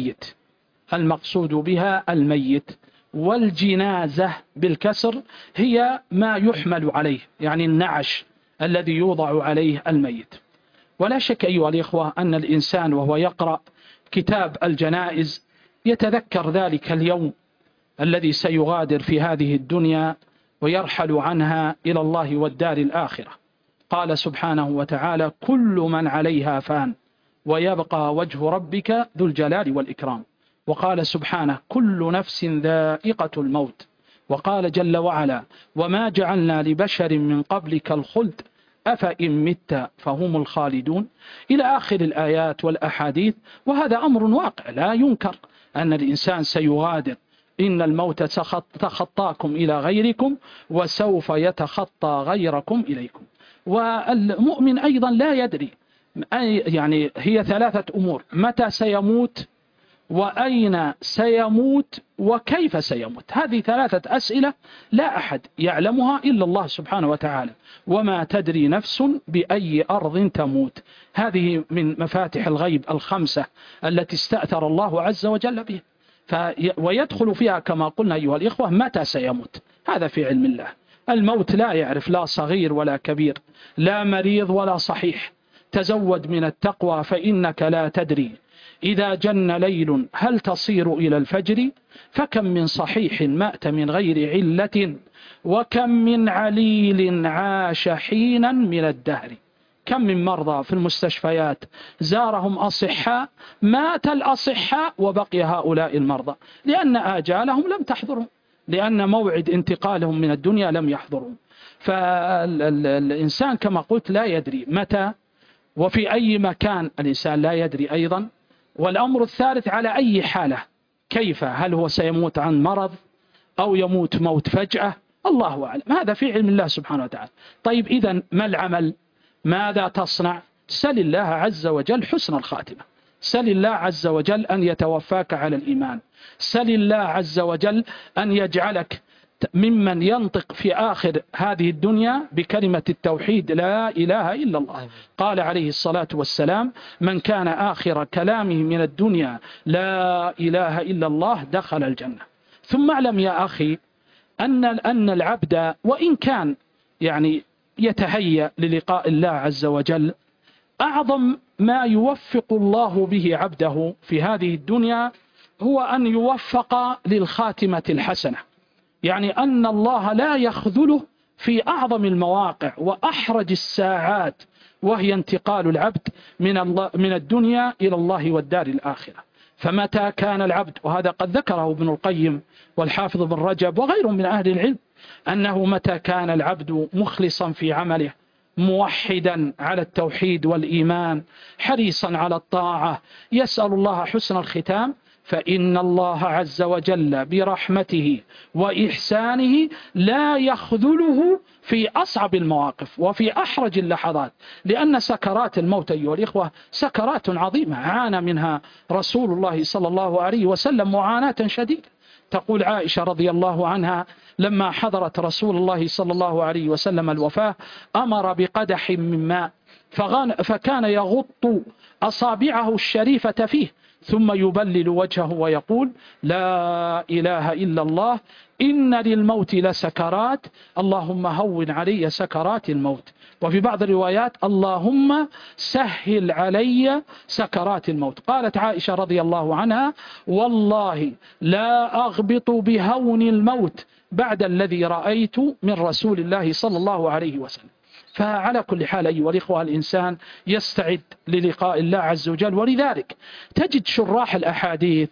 بها الميت، والجنازة بالكسر هي ما يحمل عليه، يعني النعش الذي يوضع عليه الميت. ولا شك أيها الإخوة أن الإنسان وهو يقرأ كتاب الجنائز يتذكر ذلك اليوم الذي سيغادر في هذه الدنيا ويرحل عنها إلى الله والدار الآخرة. قال سبحانه وتعالى: كل من عليها فان ويبقى وجه ربك ذو الجلال والإكرام. وقال سبحانه: كل نفس ذائقة الموت. وقال جل وعلا: وما جعلنا لبشر من قبلك الخلد أفإن مت فهم الخالدون، إلى آخر الآيات والأحاديث. وهذا أمر واقع لا ينكر أن الإنسان سيغادر، إن الموت تخطاكم إلى غيركم وسوف يتخطى غيركم إليكم. والمؤمن أيضا لا يدري، يعني هي ثلاثة أمور: متى سيموت، وأين سيموت، وكيف سيموت. هذه ثلاثة أسئلة لا أحد يعلمها إلا الله سبحانه وتعالى. وما تدري نفس بأي أرض تموت. هذه من مفاتح الغيب الخمسة التي استأثر الله عز وجل بها، ويدخل فيها كما قلنا أيها الإخوة متى سيموت، هذا في علم الله. الموت لا يعرف لا صغير ولا كبير، لا مريض ولا صحيح. تزود من التقوى فإنك لا تدري إذا جن ليل هل تصير إلى الفجر، فكم من صحيح مات من غير علة، وكم من عليل عاش حينا من الدهر. كم من مرضى في المستشفيات زارهم أصحاء، مات الأصحاء وبقي هؤلاء المرضى لأن آجالهم لم تحضرهم. لأن موعد انتقالهم من الدنيا لم يحضروا. فالإنسان كما قلت لا يدري متى وفي أي مكان، الإنسان لا يدري أيضا. والأمر الثالث على أي حالة، كيف، هل هو سيموت عن مرض أو يموت موت فجأة، الله أعلم، هذا في علم الله سبحانه وتعالى. طيب إذن ما العمل؟ ماذا تصنع؟ سل الله عز وجل حسن الخاتمة، سل الله عز وجل أن يتوفاك على الإيمان، سل الله عز وجل أن يجعلك ممن ينطق في آخر هذه الدنيا بكلمة التوحيد لا إله إلا الله. قال عليه الصلاة والسلام: من كان آخر كلامه من الدنيا لا إله إلا الله دخل الجنة. ثم اعلم يا أخي أن العبد وإن كان يعني يتهيأ للقاء الله عز وجل، أعظم ما يوفق الله به عبده في هذه الدنيا هو أن يوفق للخاتمة الحسنة، يعني أن الله لا يخذله في أعظم المواقع وأحرج الساعات، وهي انتقال العبد من الدنيا إلى الله والدار الآخرة. فمتى كان العبد، وهذا قد ذكره ابن القيم والحافظ بن رجب وغيرهم من أهل العلم، أنه متى كان العبد مخلصا في عمله، موحدا على التوحيد والإيمان، حريصا على الطاعة، يسأل الله حسن الختام، فإن الله عز وجل برحمته وإحسانه لا يخذله في أصعب المواقف وفي أحرج اللحظات. لأن سكرات الموت أيها الإخوة سكرات عظيمة عانى منها رسول الله صلى الله عليه وسلم معاناة شديدة. تقول عائشة رضي الله عنها: لما حضرت رسول الله صلى الله عليه وسلم الوفاة أمر بقدح من ماء فكان يغط أصابعه الشريفة فيه، ثم يبلل وجهه ويقول: لا إله إلا الله، إن للموت لسكرات، اللهم هون علي سكرات الموت. وفي بعض الروايات: اللهم سهل علي سكرات الموت. قالت عائشة رضي الله عنها: والله لا أغبط بهون الموت بعد الذي رأيت من رسول الله صلى الله عليه وسلم. فعلى كل حال أيها الإخوة الإنسان يستعد للقاء الله عز وجل. ولذلك تجد شراح الأحاديث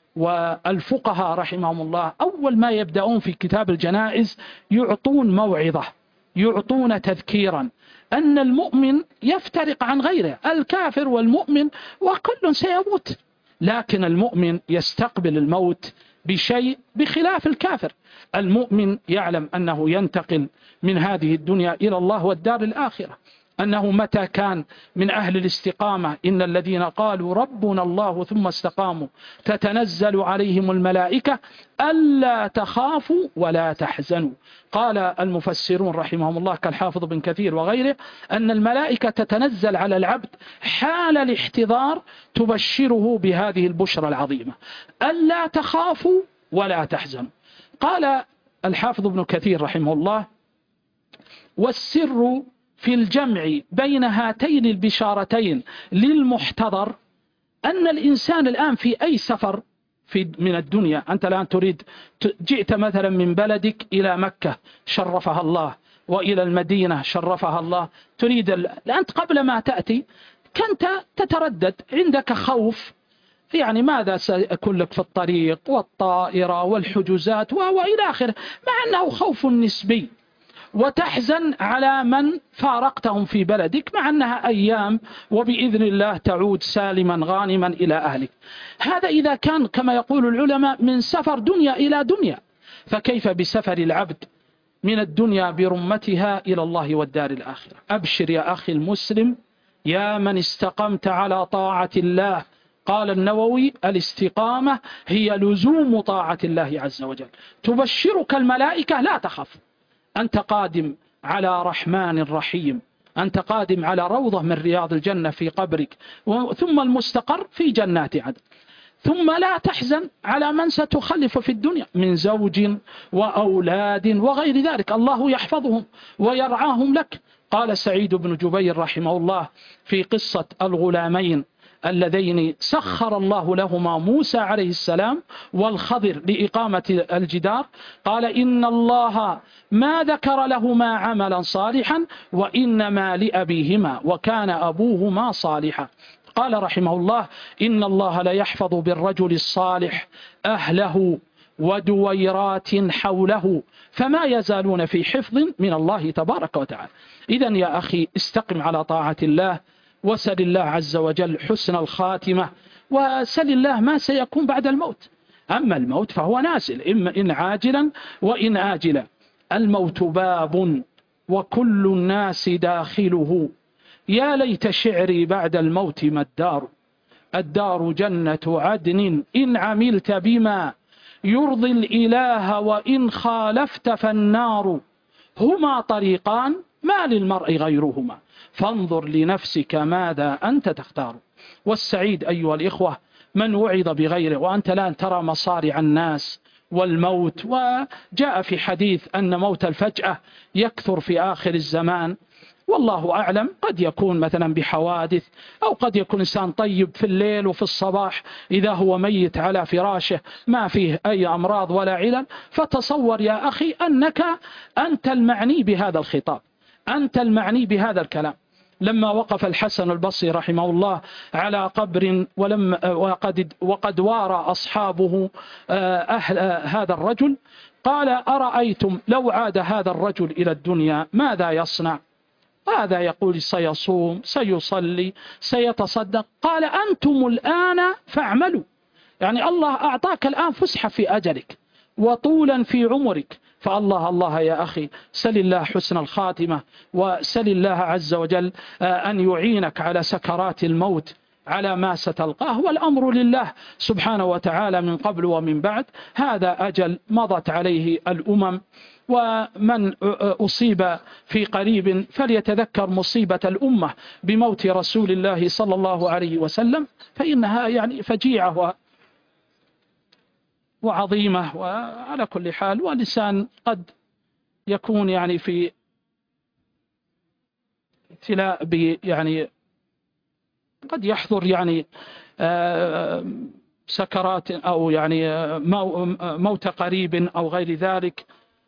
والفقهاء رحمهم الله أول ما يبدأون في كتاب الجنائز يعطون موعظة، يعطون تذكيرا أن المؤمن يفترق عن غيره، الكافر والمؤمن وكل سيموت، لكن المؤمن يستقبل الموت بشيء بخلاف الكافر. المؤمن يعلم أنه ينتقل من هذه الدنيا إلى الله والدار الآخرة، أنه متى كان من أهل الاستقامة: إن الذين قالوا ربنا الله ثم استقاموا تتنزل عليهم الملائكة ألا تخافوا ولا تحزنوا. قال المفسرون رحمهم الله كالحافظ بن كثير وغيره أن الملائكة تتنزل على العبد حال الاحتضار تبشره بهذه البشرى العظيمة: ألا تخافوا ولا تحزنوا. قال الحافظ ابن كثير رحمه الله: والسر في الجمع بين هاتين البشارتين للمحتضر أن الإنسان الآن في أي سفر من الدنيا، أنت الآن تريد، جئت مثلا من بلدك إلى مكة شرفها الله، وإلى المدينة شرفها الله، تريد أنت قبل ما تأتي كنت تتردد، عندك خوف، يعني ماذا سيكون لك في الطريق والطائرة والحجوزات وإلى آخره، مع أنه خوف نسبي، وتحزن على من فارقتهم في بلدك مع أنها أيام وبإذن الله تعود سالما غانما إلى أهلك. هذا إذا كان كما يقول العلماء من سفر دنيا إلى دنيا، فكيف بسفر العبد من الدنيا برمتها إلى الله والدار الآخرة؟ أبشر يا أخي المسلم يا من استقمت على طاعة الله. قال النووي: الاستقامة هي لزوم طاعة الله عز وجل. تبشرك الملائكة: لا تخف، أنت قادم على رحمن رحيم، أنت قادم على روضة من رياض الجنة في قبرك، ثم المستقر في جنات عدن. ثم لا تحزن على من ستخلف في الدنيا من زوج وأولاد وغير ذلك، الله يحفظهم ويرعاهم لك. قال سعيد بن جبير رحمه الله في قصة الغلامين اللذين سخر الله لهما موسى عليه السلام والخضر لإقامة الجدار، قال: إن الله ما ذكر لهما عملا صالحا وإنما لأبيهما وكان أبوهما صالحا. قال رحمه الله: إن الله لا يحفظ بالرجل الصالح أهله ودويرات حوله، فما يزالون في حفظ من الله تبارك وتعالى. إذن يا أخي استقم على طاعة الله، وسل الله عز وجل حسن الخاتمة، وسل الله ما سيكون بعد الموت. أما الموت فهو نازل، إما إن عاجلا وإن آجلا. الموت باب وكل الناس داخله، يا ليت شعري بعد الموت ما الدار. الدار جنة عدن إن عملت بما يرضي الإله، وإن خالفت فالنار. هما طريقان ما للمرء غيرهما، فانظر لنفسك ماذا أنت تختار. والسعيد أيها الإخوة من وعظ بغيره، وأنت الآن ترى مصارع الناس والموت. وجاء في حديث أن موت الفجأة يكثر في آخر الزمان، والله أعلم، قد يكون مثلا بحوادث، أو قد يكون إنسان طيب في الليل وفي الصباح إذا هو ميت على فراشه ما فيه أي أمراض ولا علل. فتصور يا أخي أنك أنت المعني بهذا الخطاب، أنت المعني بهذا الكلام. لما وقف الحسن البصري رحمه الله على قبر وقد وارى أصحابه أهل هذا الرجل، قال: أرأيتم لو عاد هذا الرجل إلى الدنيا ماذا يصنع؟ هذا يقول سيصوم، سيصلي، سيتصدق. قال: أنتم الآن فاعملوا، يعني الله أعطاك الآن فسحة في أجلك وطولا في عمرك. فالله الله يا أخي، سل الله حسن الخاتمة، وسل الله عز وجل أن يعينك على سكرات الموت على ما ستلقاه، والأمر لله سبحانه وتعالى من قبل ومن بعد. هذا أجل مضت عليه الأمم، ومن أصيب في قريب فليتذكر مصيبة الأمة بموت رسول الله صلى الله عليه وسلم، فإنها يعني فجيعة وعظيمة. وعلى كل حال، والإنسان قد يكون يعني في ابتلاء يعني قد يحضر يعني سكرات أو يعني موت قريب أو غير ذلك.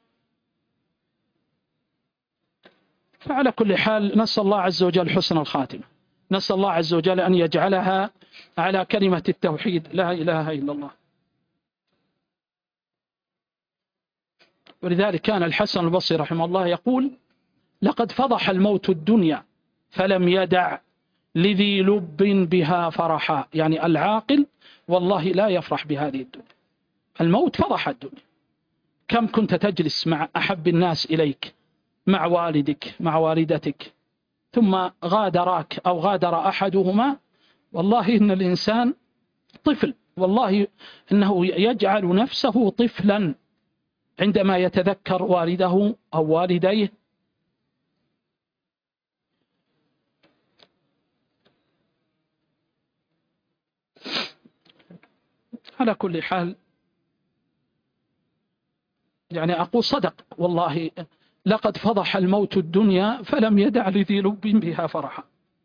فعلى كل حال نسأل الله عز وجل حسن الخاتمة، نسأل الله عز وجل أن يجعلها على كلمة التوحيد لا إله إلا الله. ولذلك كان الحسن البصري رحمه الله يقول: لقد فضح الموت الدنيا فلم يدع لذي لب بها فرحا. يعني العاقل والله لا يفرح بهذه الدنيا، الموت فضح الدنيا. كم كنت تجلس مع أحب الناس إليك، مع والدك، مع والدتك، ثم غادراك أو غادر أحدهما. والله إن الإنسان طفل، والله إنه يجعل نفسه طفلا عندما يتذكر والده أو والديه. على كل حال يعني أقول صدق والله، لقد فضح الموت الدنيا فلم يدع لذي لب بها فرحا.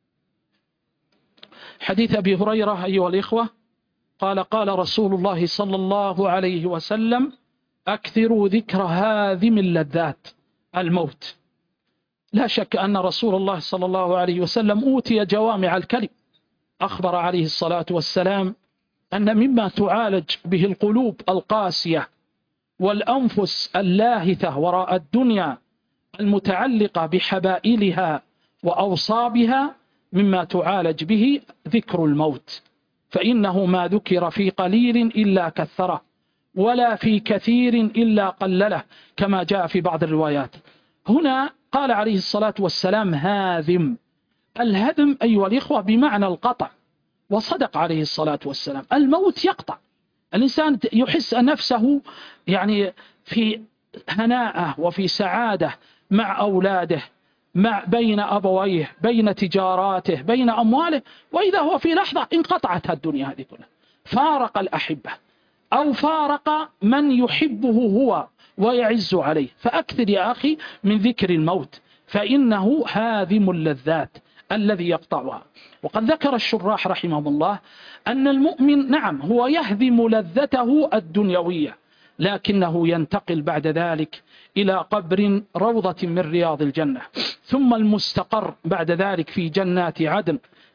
حديث أبي هريرة أيها الإخوة قال: قال رسول الله صلى الله عليه وسلم: أكثروا ذكر هاذم اللذات، الموت. لا شك أن رسول الله صلى الله عليه وسلم أوتي جوامع الكلم. أخبر عليه الصلاة والسلام أن مما تعالج به القلوب القاسية والأنفس اللاهثة وراء الدنيا المتعلقة بحبائلها وأوصابها، مما تعالج به ذكر الموت، فإنه ما ذكر في قليل إلا كثره، ولا في كثير إلا قلله، كما جاء في بعض الروايات. هنا قال عليه الصلاة والسلام: هاذم. الهدم أيها الإخوة بمعنى القطع، وصدق عليه الصلاة والسلام، الموت يقطع الإنسان، يحس نفسه يعني في هناءه وفي سعادة مع أولاده، بين أبويه، بين تجاراته، بين أمواله، وإذا هو في لحظة انقطعت الدنيا هذه كلها، فارق الأحبة أو فارق من يحبه هو ويعز عليه. فأكثر يا أخي من ذكر الموت، فإنه هاذم اللذات الذي يقطعها. وقد ذكر الشراح رحمهم الله أن المؤمن نعم هو يهذم لذته الدنيوية، لكنه ينتقل بعد ذلك إلى قبر روضة من رياض الجنة، ثم المستقر بعد ذلك في جنات عدن،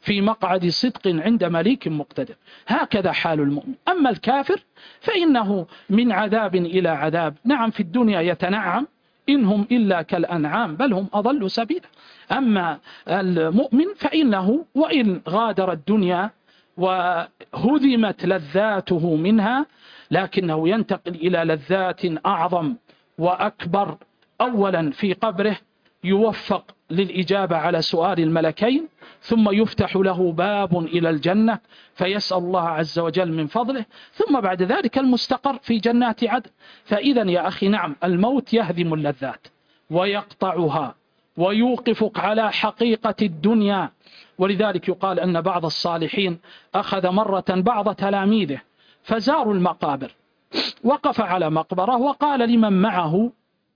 في مقعد صدق عند مليك مقتدر. هكذا حال المؤمن. أما الكافر فإنه من عذاب إلى عذاب. نعم في الدنيا يتنعم، إنهم إلا كالأنعام بل هم أضل سبيلا. أما المؤمن فإنه وإن غادر الدنيا وهدمت لذاته منها لكنه ينتقل إلى لذات أعظم وأكبر. أولا في قبره يوفق للإجابة على سؤال الملكين، ثم يفتح له باب إلى الجنة فيسأل الله عز وجل من فضله، ثم بعد ذلك المستقر في جنات عدن. فإذا يا أخي نعم الموت يهدم اللذات ويقطعها ويوقفك على حقيقة الدنيا. ولذلك يقال أن بعض الصالحين أخذ مرة بعض تلاميذه فزاروا المقابر، وقف على مقبرة وقال لمن معه: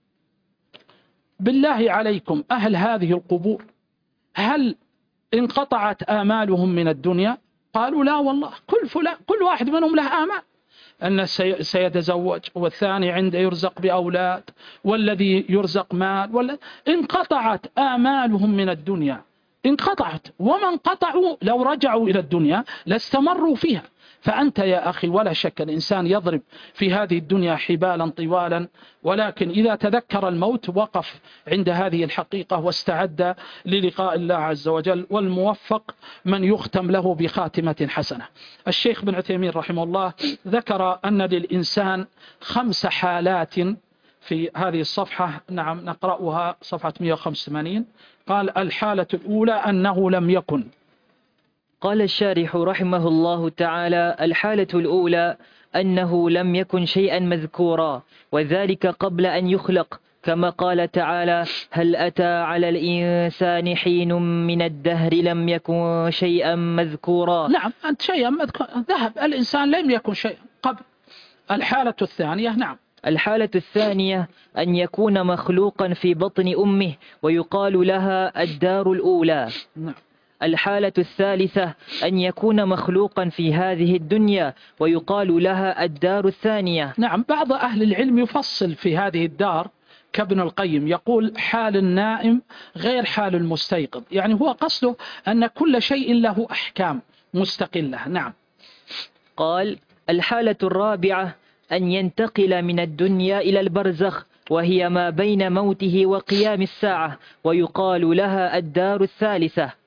بالله عليكم أهل هذه القبور هل انقطعت آمالهم من الدنيا؟ قالوا: لا والله، كل واحد منهم له آمال، أن سيتزوج، والثاني عنده يرزق بأولاد، والذي يرزق مال، انقطعت آمالهم من الدنيا، انقطعت. ومن قطعوا لو رجعوا إلى الدنيا لاستمروا فيها. فأنت يا أخي ولا شك الإنسان يضرب في هذه الدنيا حبالا طوالا، ولكن إذا تذكر الموت وقف عند هذه الحقيقة واستعد للقاء الله عز وجل. والموفق من يختم له بخاتمة حسنة. الشيخ بن عثيمين رحمه الله ذكر أن للإنسان 5 حالات في هذه الصفحة، نعم نقرأها صفحة 185. قال: الحالة الأولى أنه لم يكن. قال الشارح رحمه الله تعالى: الحالة الأولى أنه لم يكن شيئا مذكورا، وذلك قبل أن يخلق، كما قال تعالى: هل أتى على الإنسان حين من الدهر لم يكن شيئا مذكورا. نعم أنت شيئا مذكورا، ذهب الإنسان لم يكن شيئا قبل. الحالة الثانية، نعم الحالة الثانية أن يكون مخلوقا في بطن أمه ويقال لها الدار الأولى. نعم. الحالة الثالثة أن يكون مخلوقا في هذه الدنيا ويقال لها الدار الثانية. نعم بعض أهل العلم يفصل في هذه الدار كابن القيم، يقول: حال النائم غير حال المستيقظ، يعني هو قصده أن كل شيء له أحكام مستقلة. نعم. قال: الحالة الرابعة أن ينتقل من الدنيا إلى البرزخ، وهي ما بين موته وقيام الساعة، ويقال لها الدار الثالثة.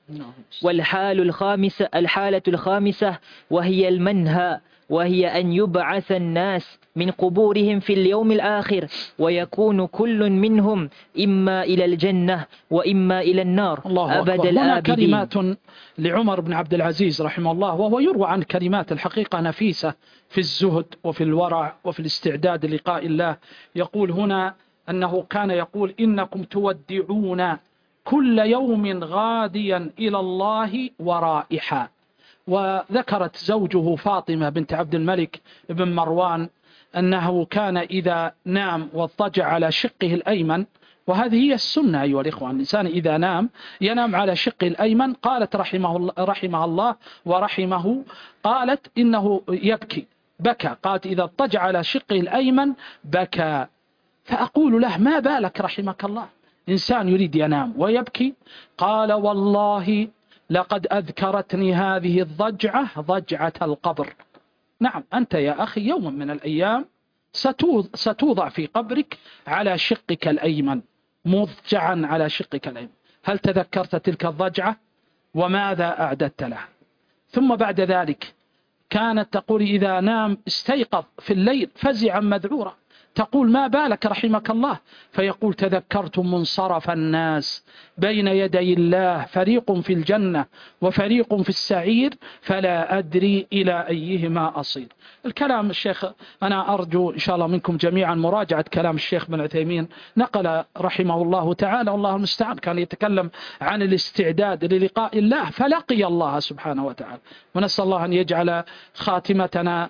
الحالة الخامسة وهي المنهى، وهي أن يبعث الناس من قبورهم في اليوم الآخر، ويكون كل منهم إما إلى الجنة وإما إلى النار أبد الآبدين. هنا كلمات لعمر بن عبد العزيز رحمه الله، وهو يروى عن كلمات الحقيقة نفيسة في الزهد وفي الورع وفي الاستعداد للقاء الله. يقول هنا أنه كان يقول: إنكم تودعون كل يوم غاديا إلى الله ورائحا. وذكرت زوجه فاطمة بنت عبد الملك بن مروان أنه كان إذا نام واضطجع على شقه الأيمن، وهذه هي السنة أيها الإخوان، الإنسان إذا نام ينام على شقه الأيمن. قالت رحمه الله ورحمه، قالت إنه يبكي، بكى، قالت إذا اضطجع على شقه الأيمن بكى. فأقول له: ما بالك رحمك الله، إنسان يريد ينام ويبكي؟ قال: والله لقد أذكرتني هذه الضجعة ضجعة القبر. نعم أنت يا أخي يوم من الأيام ستوضع في قبرك على شقك الأيمن، مضجعا على شقك الأيمن. هل تذكرت تلك الضجعة وماذا أعددت لها؟ ثم بعد ذلك كانت تقول إذا نام استيقظ في الليل فزعا مذعورا، تقول: ما بالك رحمك الله؟ فيقول: تذكرت منصرف الناس بين يدي الله، فريق في الجنة وفريق في السعير، فلا أدري إلى أيهما أصير. الكلام الشيخ أنا أرجو إن شاء الله منكم جميعا مراجعة كلام الشيخ بن عثيمين، نقل رحمه الله تعالى، والله المستعان، كان يتكلم عن الاستعداد للقاء الله فلقي الله سبحانه وتعالى. ونسأل الله أن يجعل خاتمتنا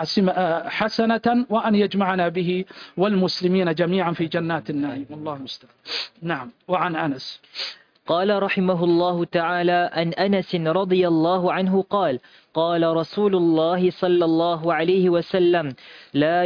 حسنة، وأن يجمعنا به والمسلمين جميعا في جنات النعيم، والله المستعان. نعم. وعن أنس قال رحمه الله تعالى: عن أنس رضي الله عنه قال: قال رسول الله صلى الله عليه وسلم: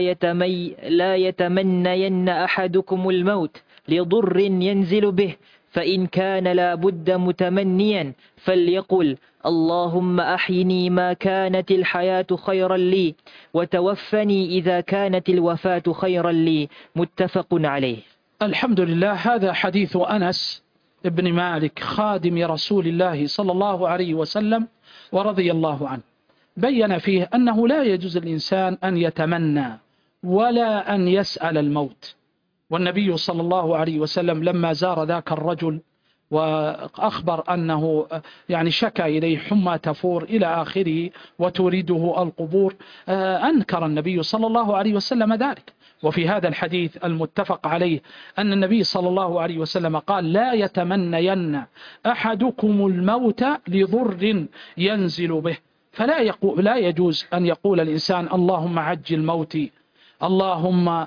لا يتمنين أحدكم الموت لضر ينزل به، فإن كان لا بد متمنيا فليقل اللهم أحيني ما كانت الحياة خيرا لي وتوفني إذا كانت الوفاة خيرا لي. متفق عليه. الحمد لله. هذا حديث أنس بن مالك خادم رسول الله صلى الله عليه وسلم ورضي الله عنه، بين فيه أنه لا يجوز الإنسان أن يتمنى ولا أن يسأل الموت. والنبي صلى الله عليه وسلم لما زار ذاك الرجل وأخبر أنه يعني شكى إليه حمى تفور إلى آخره وتريده القبور، أنكر النبي صلى الله عليه وسلم ذلك. وفي هذا الحديث المتفق عليه أن النبي صلى الله عليه وسلم قال لا يتمنين أحدكم الموت لضر ينزل به، لا يجوز أن يقول الإنسان اللهم عجل موتي، اللهم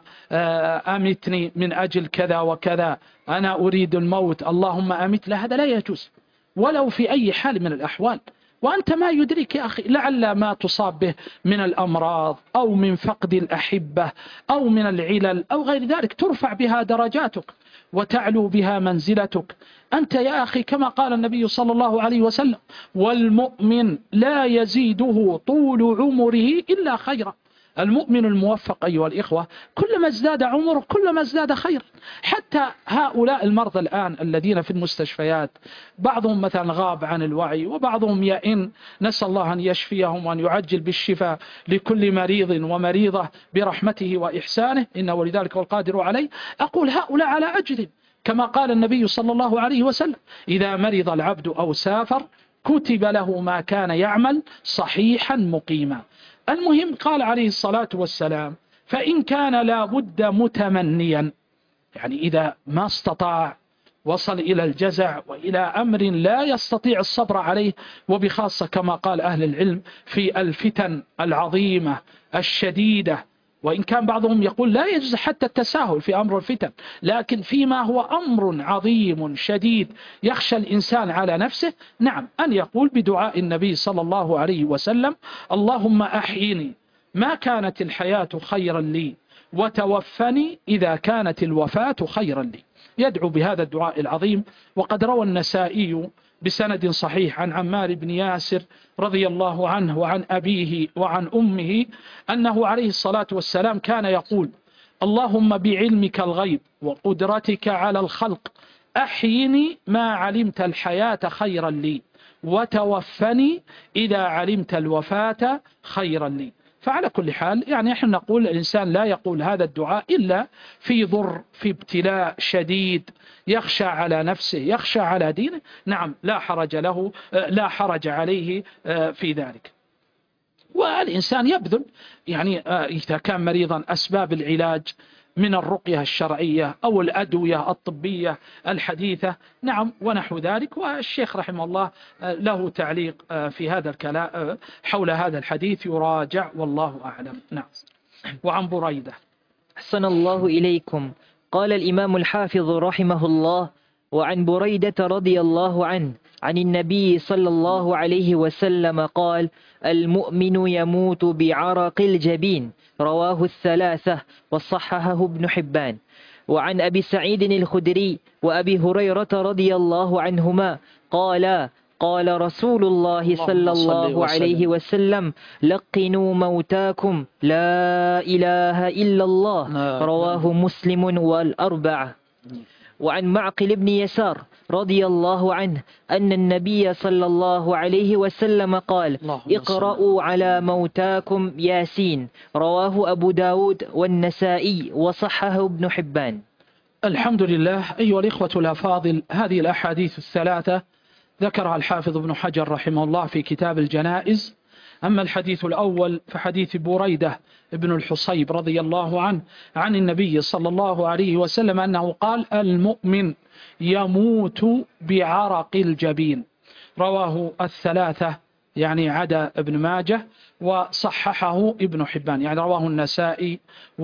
أمتني من أجل كذا وكذا، أنا أريد الموت اللهم أمت. لا، هذا لا يجوز ولو في أي حال من الأحوال. وأنت ما يدرك يا أخي، لعل ما تصاب به من الأمراض أو من فقد الأحبة أو من العلل أو غير ذلك ترفع بها درجاتك وتعلو بها منزلتك. أنت يا أخي كما قال النبي صلى الله عليه وسلم والمؤمن لا يزيده طول عمره إلا خيرا. المؤمن الموفق أيها الإخوة كلما ازداد عمره كلما ازداد خير. حتى هؤلاء المرضى الآن الذين في المستشفيات بعضهم مثلا غاب عن الوعي وبعضهم يئن، نسأل الله أن يشفيهم وأن يعجل بالشفاء لكل مريض ومريضة برحمته وإحسانه إنه ولذلك والقادر عليه. أقول هؤلاء على أجر كما قال النبي صلى الله عليه وسلم إذا مرض العبد أو سافر كتب له ما كان يعمل صحيحا مقيما. المهم قال عليه الصلاة والسلام فإن كان لا بد متمنيا، يعني إذا ما استطاع وصل إلى الجزع وإلى أمر لا يستطيع الصبر عليه، وبخاصة كما قال أهل العلم في الفتن العظيمة الشديدة. وإن كان بعضهم يقول لا يجوز حتى التساهل في أمر الفتن، لكن فيما هو أمر عظيم شديد يخشى الإنسان على نفسه، نعم أن يقول بدعاء النبي صلى الله عليه وسلم اللهم أحيني ما كانت الحياة خيرا لي وتوفني إذا كانت الوفاة خيرا لي. يدعو بهذا الدعاء العظيم. وقد روى النسائي بسند صحيح عن عمار بن ياسر رضي الله عنه وعن أبيه وعن أمه أنه عليه الصلاة والسلام كان يقول اللهم بعلمك الغيب وقدرتك على الخلق أحيني ما علمت الحياة خيرا لي وتوفني إذا علمت الوفاة خيرا لي. فعلى كل حال يعني نحن نقول الإنسان لا يقول هذا الدعاء إلا في ضر، في ابتلاء شديد يخشى على نفسه يخشى على دينه، نعم لا حرج له لا حرج عليه في ذلك. والإنسان يبذل يعني إذا كان مريضا أسباب العلاج من الرقية الشرعية أو الأدوية الطبية الحديثة، نعم ونحو ذلك. والشيخ رحمه الله له تعليق في هذا الكلام حول هذا الحديث يراجع والله أعلم. نعم. وعن بريدة. أحسن الله إليكم. قال الإمام الحافظ رحمه الله وعن بريدة رضي الله عنه عن النبي صلى الله عليه وسلم قال المؤمن يموت بعرق الجبين، رواه الثلاثة وصححه ابن حبان. وعن أبي سعيد الخدري وأبي هريرة رضي الله عنهما قالا قال رسول الله صلى الله عليه وسلم لقنوا موتاكم لا إله إلا الله، رواه مسلم والأربعة. وعن معقل بن يسار رضي الله عنه أن النبي صلى الله عليه وسلم قال اقرأوا على موتاكم ياسين، رواه أبو داود والنسائي وصححه ابن حبان. الحمد لله. أيها الإخوة الأفاضل، هذه الأحاديث الثلاثة ذكرها الحافظ ابن حجر رحمه الله في كتاب الجنائز. أما الحديث الأول فحديث بريدة ابن الحصيب رضي الله عنه عن النبي صلى الله عليه وسلم أنه قال المؤمن يموت بعرق الجبين، رواه الثلاثة يعني عدا ابن ماجه وصححه ابن حبان، يعني رواه النسائي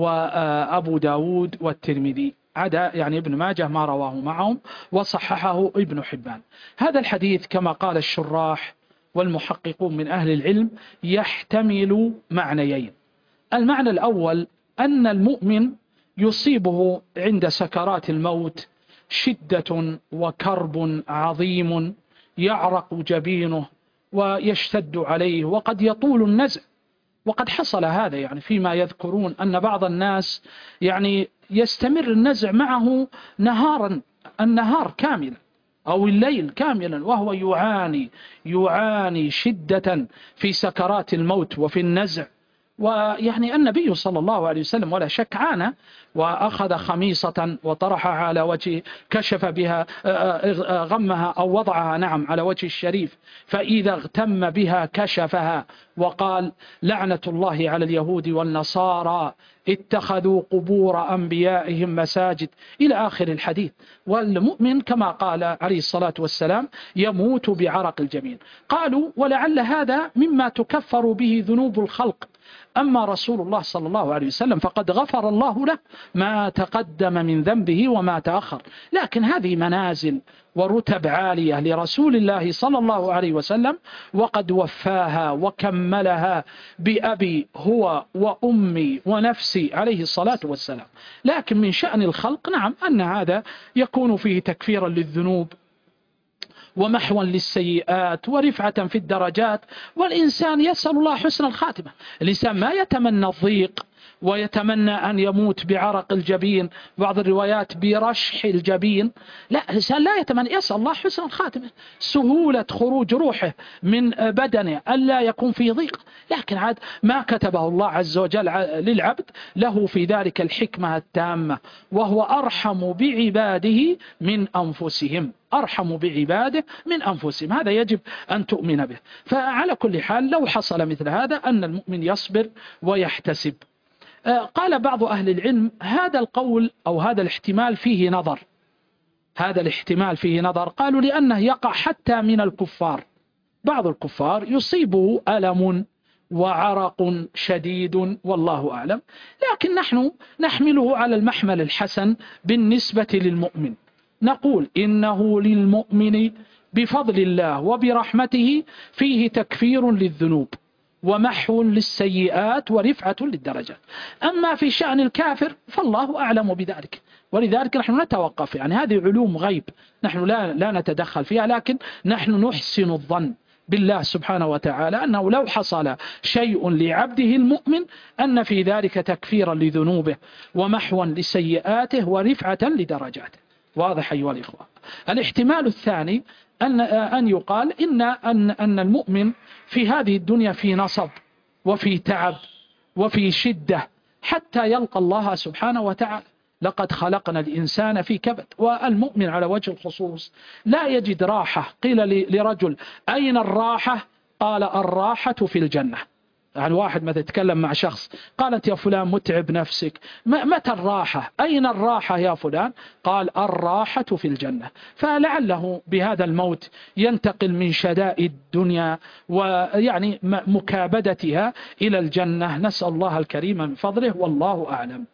وأبو داود والترمذي، عدا يعني ابن ماجه ما رواه معهم وصححه ابن حبان. هذا الحديث كما قال الشراح والمحققون من أهل العلم يحتمل معنيين. المعنى الأول أن المؤمن يصيبه عند سكرات الموت شدة وكرب عظيم يعرق جبينه ويشتد عليه وقد يطول النزع. وقد حصل هذا يعني فيما يذكرون أن بعض الناس يعني يستمر النزع معه النهار كاملا أو الليل كاملا وهو يعاني شدة في سكرات الموت وفي النزع. ويعني النبي صلى الله عليه وسلم ولا شك عانى وأخذ خميصة وطرحها على وجه، كشف بها غمها أو وضعها على وجه الشريف، فإذا اغتم بها كشفها وقال على الله على اليهود والنصارى اتخذوا قبور أنبيائهم مساجد إلى آخر الحديث. والمؤمن كما قال عليه الصلاة والسلام يموت بعرق الجبين. قالوا ولعل هذا مما تكفر به ذنوب الخلق، أما رسول الله صلى الله عليه وسلم فقد غفر الله له ما تقدم من ذنبه وما تأخر. لكن هذه منازل ورتب عالية لرسول الله صلى الله عليه وسلم، وقد وفاها وكملها بأبي هو وأمي ونفسي عليه الصلاة والسلام. لكن من شأن الخلق أن هذا يكون فيه تكفيرا للذنوب ومحوا للسيئات ورفعة في الدرجات. والإنسان يسأل الله حسن الخاتمة. الإنسان ما يتمنى الضيق ويتمنى أن يموت بعرق الجبين، بعض الروايات برشح الجبين، لا، الإنسان لا يتمنى، يسأل الله حسن الخاتمة، سهولة خروج روحه من بدنه، ألا يكون في ضيق. لكن عاد ما كتبه الله عز وجل للعبد له في ذلك الحكمة التامة، وهو أرحم بعباده من أنفسهم، أرحم بعباده من أنفسهم. هذا يجب أن تؤمن به. فعلى كل حال لو حصل مثل هذا أن المؤمن يصبر ويحتسب. قال بعض أهل العلم هذا القول أو هذا الاحتمال فيه نظر، هذا الاحتمال فيه نظر. قالوا لأنه يقع حتى من الكفار، بعض الكفار يصيبه ألم وعرق شديد والله أعلم، لكن نحن نحمله على المحمل الحسن بالنسبة للمؤمن، نقول إنه للمؤمن بفضل الله وبرحمته فيه تكفير للذنوب ومحو للسيئات ورفعة للدرجات. أما في شأن الكافر فالله أعلم بذلك، ولذلك نحن نتوقف، يعني هذه علوم غيب نحن لا نتدخل فيها، لكن نحن نحسن الظن بالله سبحانه وتعالى أنه لو حصل شيء لعبده المؤمن أن في ذلك تكفيرا لذنوبه ومحوا لسيئاته ورفعة لدرجاته. واضح أيها الإخوة؟ الاحتمال الثاني أن يقال أن المؤمن في هذه الدنيا في نصب وفي تعب وفي شدة حتى يلقى الله سبحانه وتعالى. لقد خلقنا الإنسان في كبد. والمؤمن على وجه الخصوص لا يجد راحة. قيل لرجل أين الراحة؟ قال الراحة في الجنة. يعني واحد مثلا يتكلم مع شخص، قالت يا فلان متعب نفسك، متى الراحة؟ أين الراحة يا فلان؟ قال الراحة في الجنة. فلعله بهذا الموت ينتقل من شدائد الدنيا ويعني مكابدتها إلى الجنة. نسأل الله الكريم من فضله والله أعلم.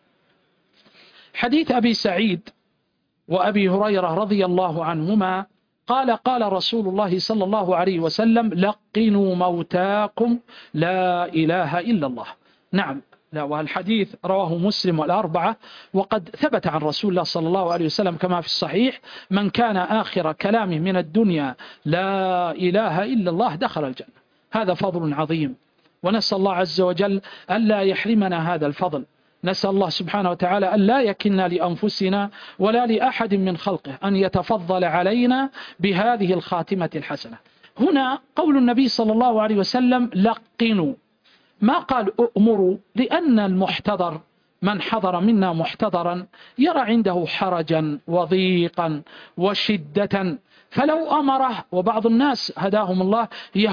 حديث أبي سعيد وأبي هريرة رضي الله عنهما قال رسول الله صلى الله عليه وسلم لقنوا موتاكم لا إله إلا الله. نعم، والحديث رواه مسلم والأربعة. وقد ثبت عن رسول الله صلى الله عليه وسلم كما في الصحيح من كان آخر كلامه من الدنيا لا إله إلا الله دخل الجنة. هذا فضل عظيم، ونسأل الله عز وجل ألا يحرمنا هذا الفضل. نسأل الله سبحانه وتعالى أن لا يكلنا لأنفسنا ولا لأحد من خلقه أن يتفضل علينا بهذه الخاتمة الحسنة. هنا قول النبي صلى الله عليه وسلم لقنوا، ما قال أؤمروا، لأن المحتضر من حضر منا محتضرا يرى عنده حرجا وضيقا وشدة فلو أمره. وبعض الناس هداهم الله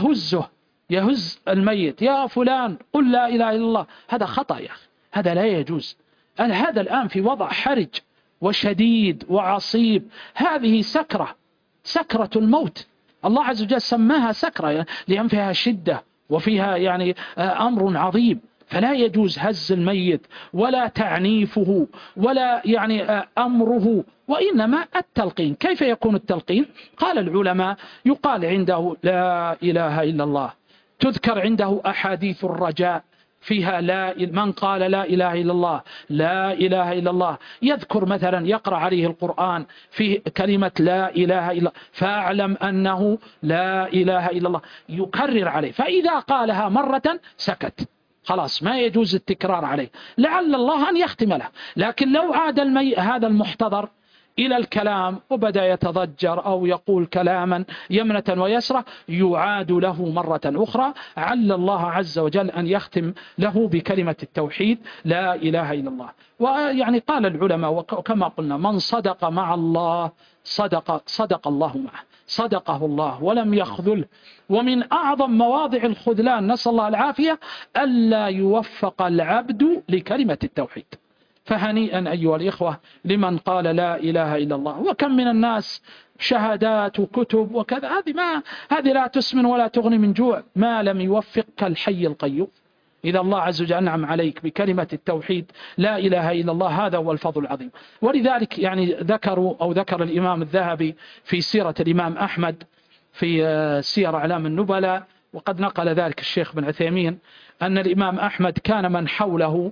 يهز الميت، يا فلان قل لا إله إلا الله، هذا خطأ يا أخي، هذا لا يجوز. هذا الآن في وضع حرج وشديد وعصيب، هذه سكرة الموت. الله عز وجل سماها سكرة لأن فيها شدة وفيها يعني أمر عظيم، فلا يجوز هز الميت ولا تعنيفه ولا يعني أمره، وإنما التلقين. كيف يكون التلقين؟ قال العلماء يقال عنده لا إله إلا الله، تذكر عنده أحاديث الرجاء فيها من قال لا إله إلا الله، لا إله إلا الله، يذكر مثلا يقرأ عليه القرآن في كلمة لا إله إلا، فاعلم أنه لا إله إلا الله، يكرر عليه، فإذا قالها مرة سكت، خلاص ما يجوز التكرار عليه، لعل الله أن يختم له. لكن لو عاد هذا المحتضر إلى الكلام وبدأ يتضجر أو يقول كلاما يمنة ويسرة، يعاد له مرة أخرى، عل الله عز وجل أن يختم له بكلمة التوحيد لا إله إلا الله. ويعني قال العلماء وكما قلنا من صدق مع الله صدق الله معه، صدقه الله ولم يخذله. ومن أعظم مواضع الخذلان نسأل الله العافية ألا يوفق العبد لكلمة التوحيد. فهنيئا أيها الإخوة لمن قال لا إله إلا الله. وكم من الناس شهادات وكتب وكذا، هذه لا تسمن ولا تغني من جوع ما لم يوفقك الحي القيوم. إذا الله عز وجل أنعم عليك بكلمة التوحيد لا إله إلا الله، هذا هو الفضل العظيم. ولذلك يعني ذكر الإمام الذهبي في سيرة الإمام أحمد في سير أعلام النبلاء، وقد نقل ذلك الشيخ بن عثيمين، أن الإمام أحمد كان من حوله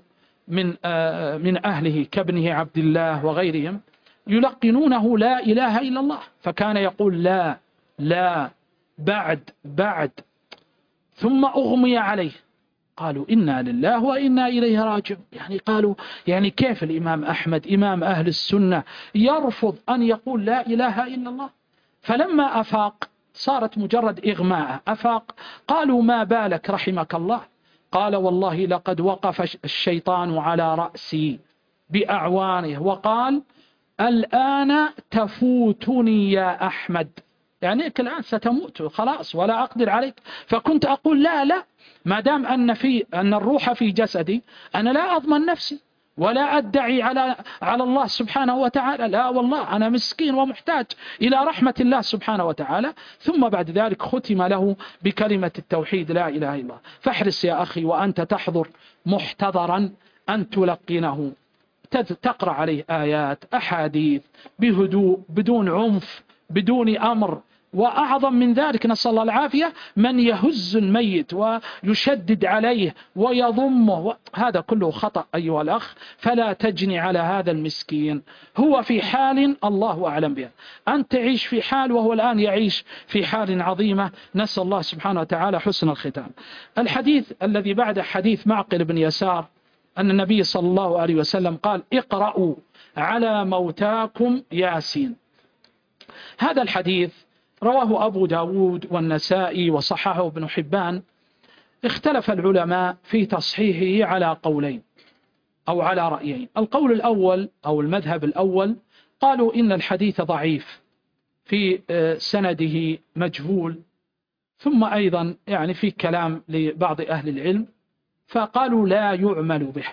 من أهله كابنه عبد الله وغيرهم يلقنونه لا إله إلا الله، فكان يقول لا لا بعد ثم أغمي عليه، قالوا إنا لله وإنا إليه راجعون. يعني قالوا يعني كيف الإمام أحمد إمام أهل السنة يرفض أن يقول لا إله إلا الله؟ فلما أفاق صارت مجرد إغماء، أفاق قالوا ما بالك رحمك الله؟ قال والله لقد وقف الشيطان على رأسي بأعوانه وقال الآن تفوتني يا أحمد، يعني الآن ستموت خلاص ولا أقدر عليك. فكنت أقول لا ما دام أن الروح في جسدي أنا لا أضمن نفسي ولا أدعي على الله سبحانه وتعالى، لا والله أنا مسكين ومحتاج إلى رحمة الله سبحانه وتعالى. ثم بعد ذلك ختم له بكلمة التوحيد لا إله إلا الله. فاحرص يا أخي وأنت تحضر محتضرا أن تلقنه، تقرأ عليه آيات أحاديث بهدوء بدون عنف بدون أمر. وأعظم من ذلك نسأل الله العافية من يهز الميت ويشدد عليه ويضمه، هذا كله خطأ أيها الأخ. فلا تجني على هذا المسكين، هو في حال الله أعلم بها، أنت تعيش في حال وهو الآن يعيش في حال عظيمة. نسأل الله سبحانه وتعالى حسن الختام. الحديث الذي بعد حديث معقل بن يسار أن النبي صلى الله عليه وسلم قال اقرأوا على موتاكم ياسين. هذا الحديث رواه أبو داود والنسائي وصححه ابن حبان. اختلف العلماء في تصحيحه على قولين أو على رأيين. القول الأول أو المذهب الأول قالوا إن الحديث ضعيف في سنده مجهول، ثم أيضا يعني في كلام لبعض أهل العلم فقالوا لا يعمل به.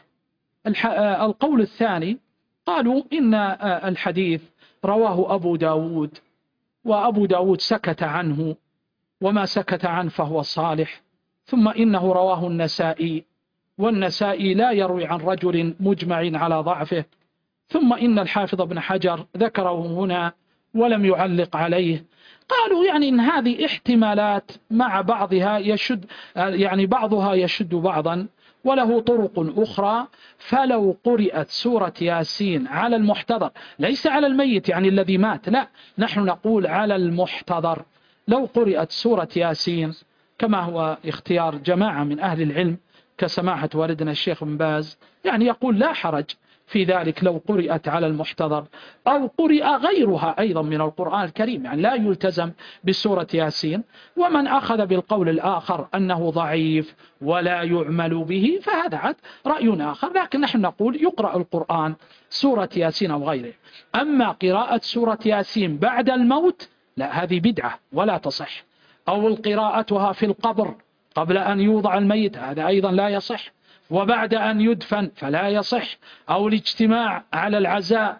القول الثاني قالوا إن الحديث رواه أبو داود، وأبو داود سكت عنه وما سكت عنه فهو صالح، ثم إنه رواه النسائي والنسائي لا يروي عن رجل مجمع على ضعفه، ثم إن الحافظ بن حجر ذكره هنا ولم يعلق عليه. قالوا يعني إن هذه احتمالات مع بعضها يشد، يعني بعضها يشد بعضا وله طرق أخرى. فلو قرأت سورة ياسين على المحتضر، ليس على الميت يعني الذي مات، لا، نحن نقول على المحتضر، لو قرأت سورة ياسين كما هو اختيار جماعة من أهل العلم كسماحة والدنا الشيخ بن باز، يعني يقول لا حرج في ذلك لو قرأت على المحتضر أو قرأ غيرها أيضا من القرآن الكريم، يعني لا يلتزم بسورة ياسين. ومن أخذ بالقول الآخر أنه ضعيف ولا يعمل به فهذا عد رأي آخر، لكن نحن نقول يقرأ القرآن سورة ياسين أو غيره. أما قراءة سورة ياسين بعد الموت لا، هذه بدعة ولا تصح، أو قراءتها في القبر قبل أن يوضع الميت هذا أيضا لا يصح، وبعد أن يدفن فلا يصح، أو الاجتماع على العزاء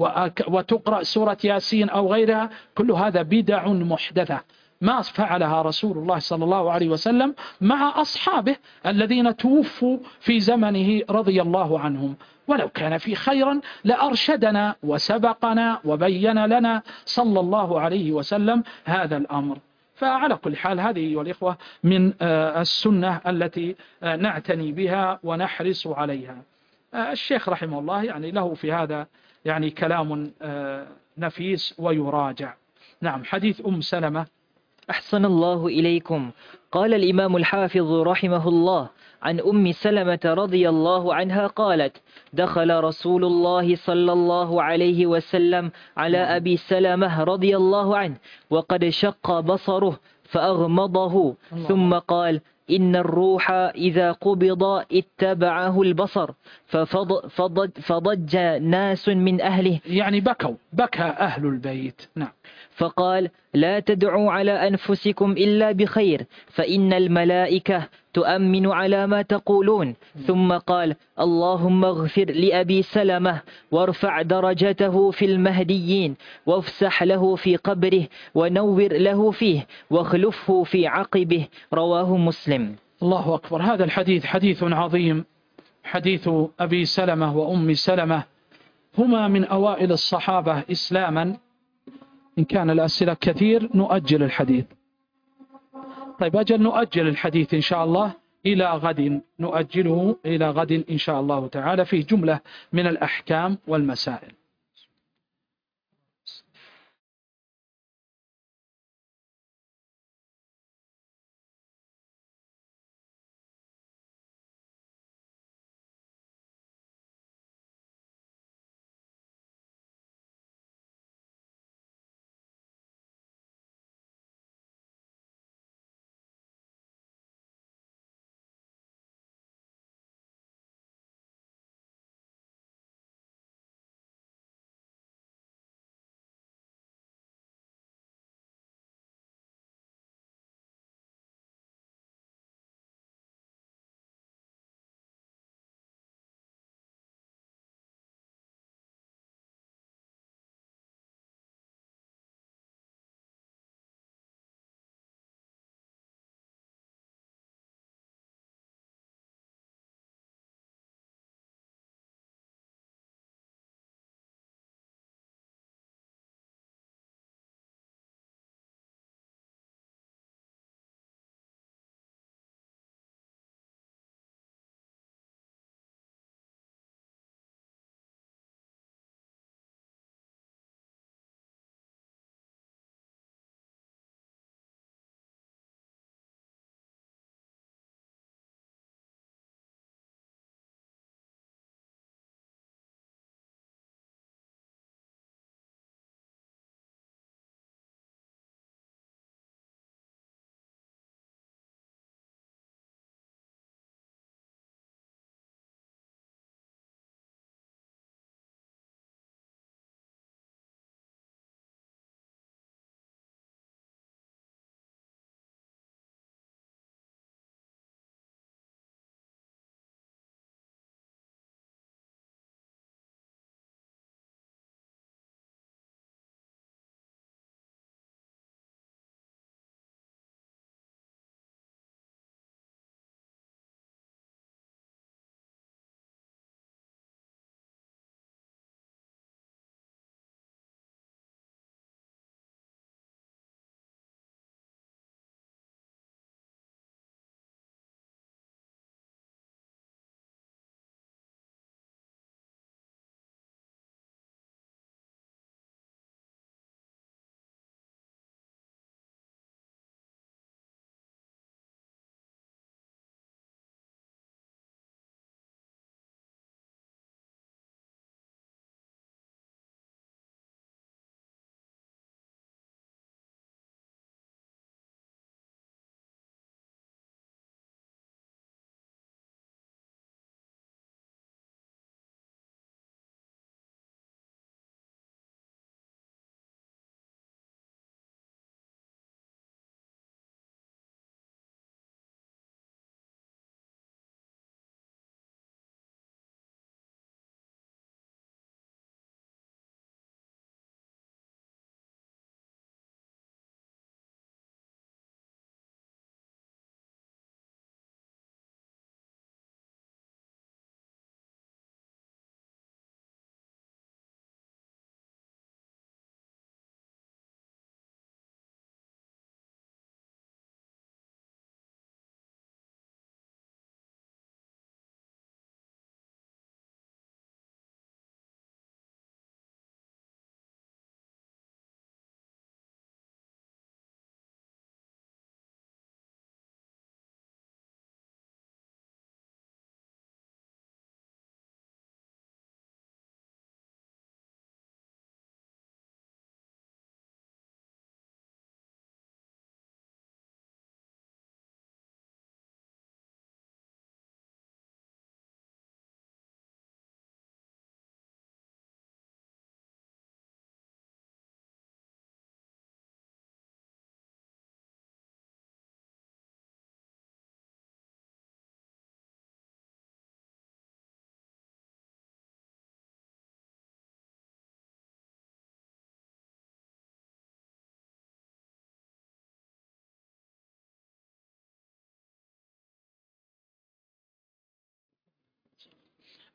وتقرأ سورة ياسين أو غيرها، كل هذا بدع محدثة ما فعلها رسول الله صلى الله عليه وسلم مع أصحابه الذين توفوا في زمنه رضي الله عنهم. ولو كان في خيرا لأرشدنا وسبقنا وبين لنا صلى الله عليه وسلم هذا الأمر. فعلى كل حال هذه والإخوة من السنة التي نعتني بها ونحرص عليها. الشيخ رحمه الله يعني له في هذا يعني كلام نفيس ويراجع. نعم. حديث أم سلمة. أحسن الله إليكم. قال الإمام الحافظ رحمه الله عن أم سلمة رضي الله عنها قالت: دخل رسول الله صلى الله عليه وسلم على أبي سلمة رضي الله عنه وقد شق بصره فأغمضه، ثم قال: إن الروح إذا قبض اتبعه البصر. فضج ناس من أهله، يعني بكى أهل البيت. نعم. فقال: لا تدعوا على أنفسكم إلا بخير، فإن الملائكة تؤمن على ما تقولون. ثم قال: اللهم اغفر لأبي سلمة وارفع درجته في المهديين، وافسح له في قبره، ونور له فيه، واخلفه في عقبه. رواه مسلم. الله أكبر. هذا الحديث حديث عظيم، حديث أبي سلمة وأم سلمة، هما من أوائل الصحابة إسلاما. إن كان الأسئلة كثير نؤجل الحديث. طيب أجل نؤجل الحديث إن شاء الله إلى غد، نؤجله إلى غد إن شاء الله تعالى، فيه جملة من الأحكام والمسائل.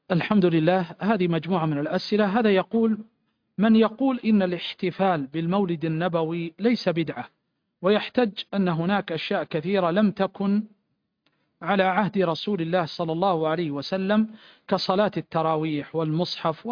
الحمد لله. هذه مجموعة من الأسئلة. هذا يقول: من يقول إن الاحتفال بالمولد النبوي ليس بدعة، ويحتج أن هناك أشياء كثيرة لم تكن على عهد رسول الله صلى الله عليه وسلم كصلاة التراويح والمصحف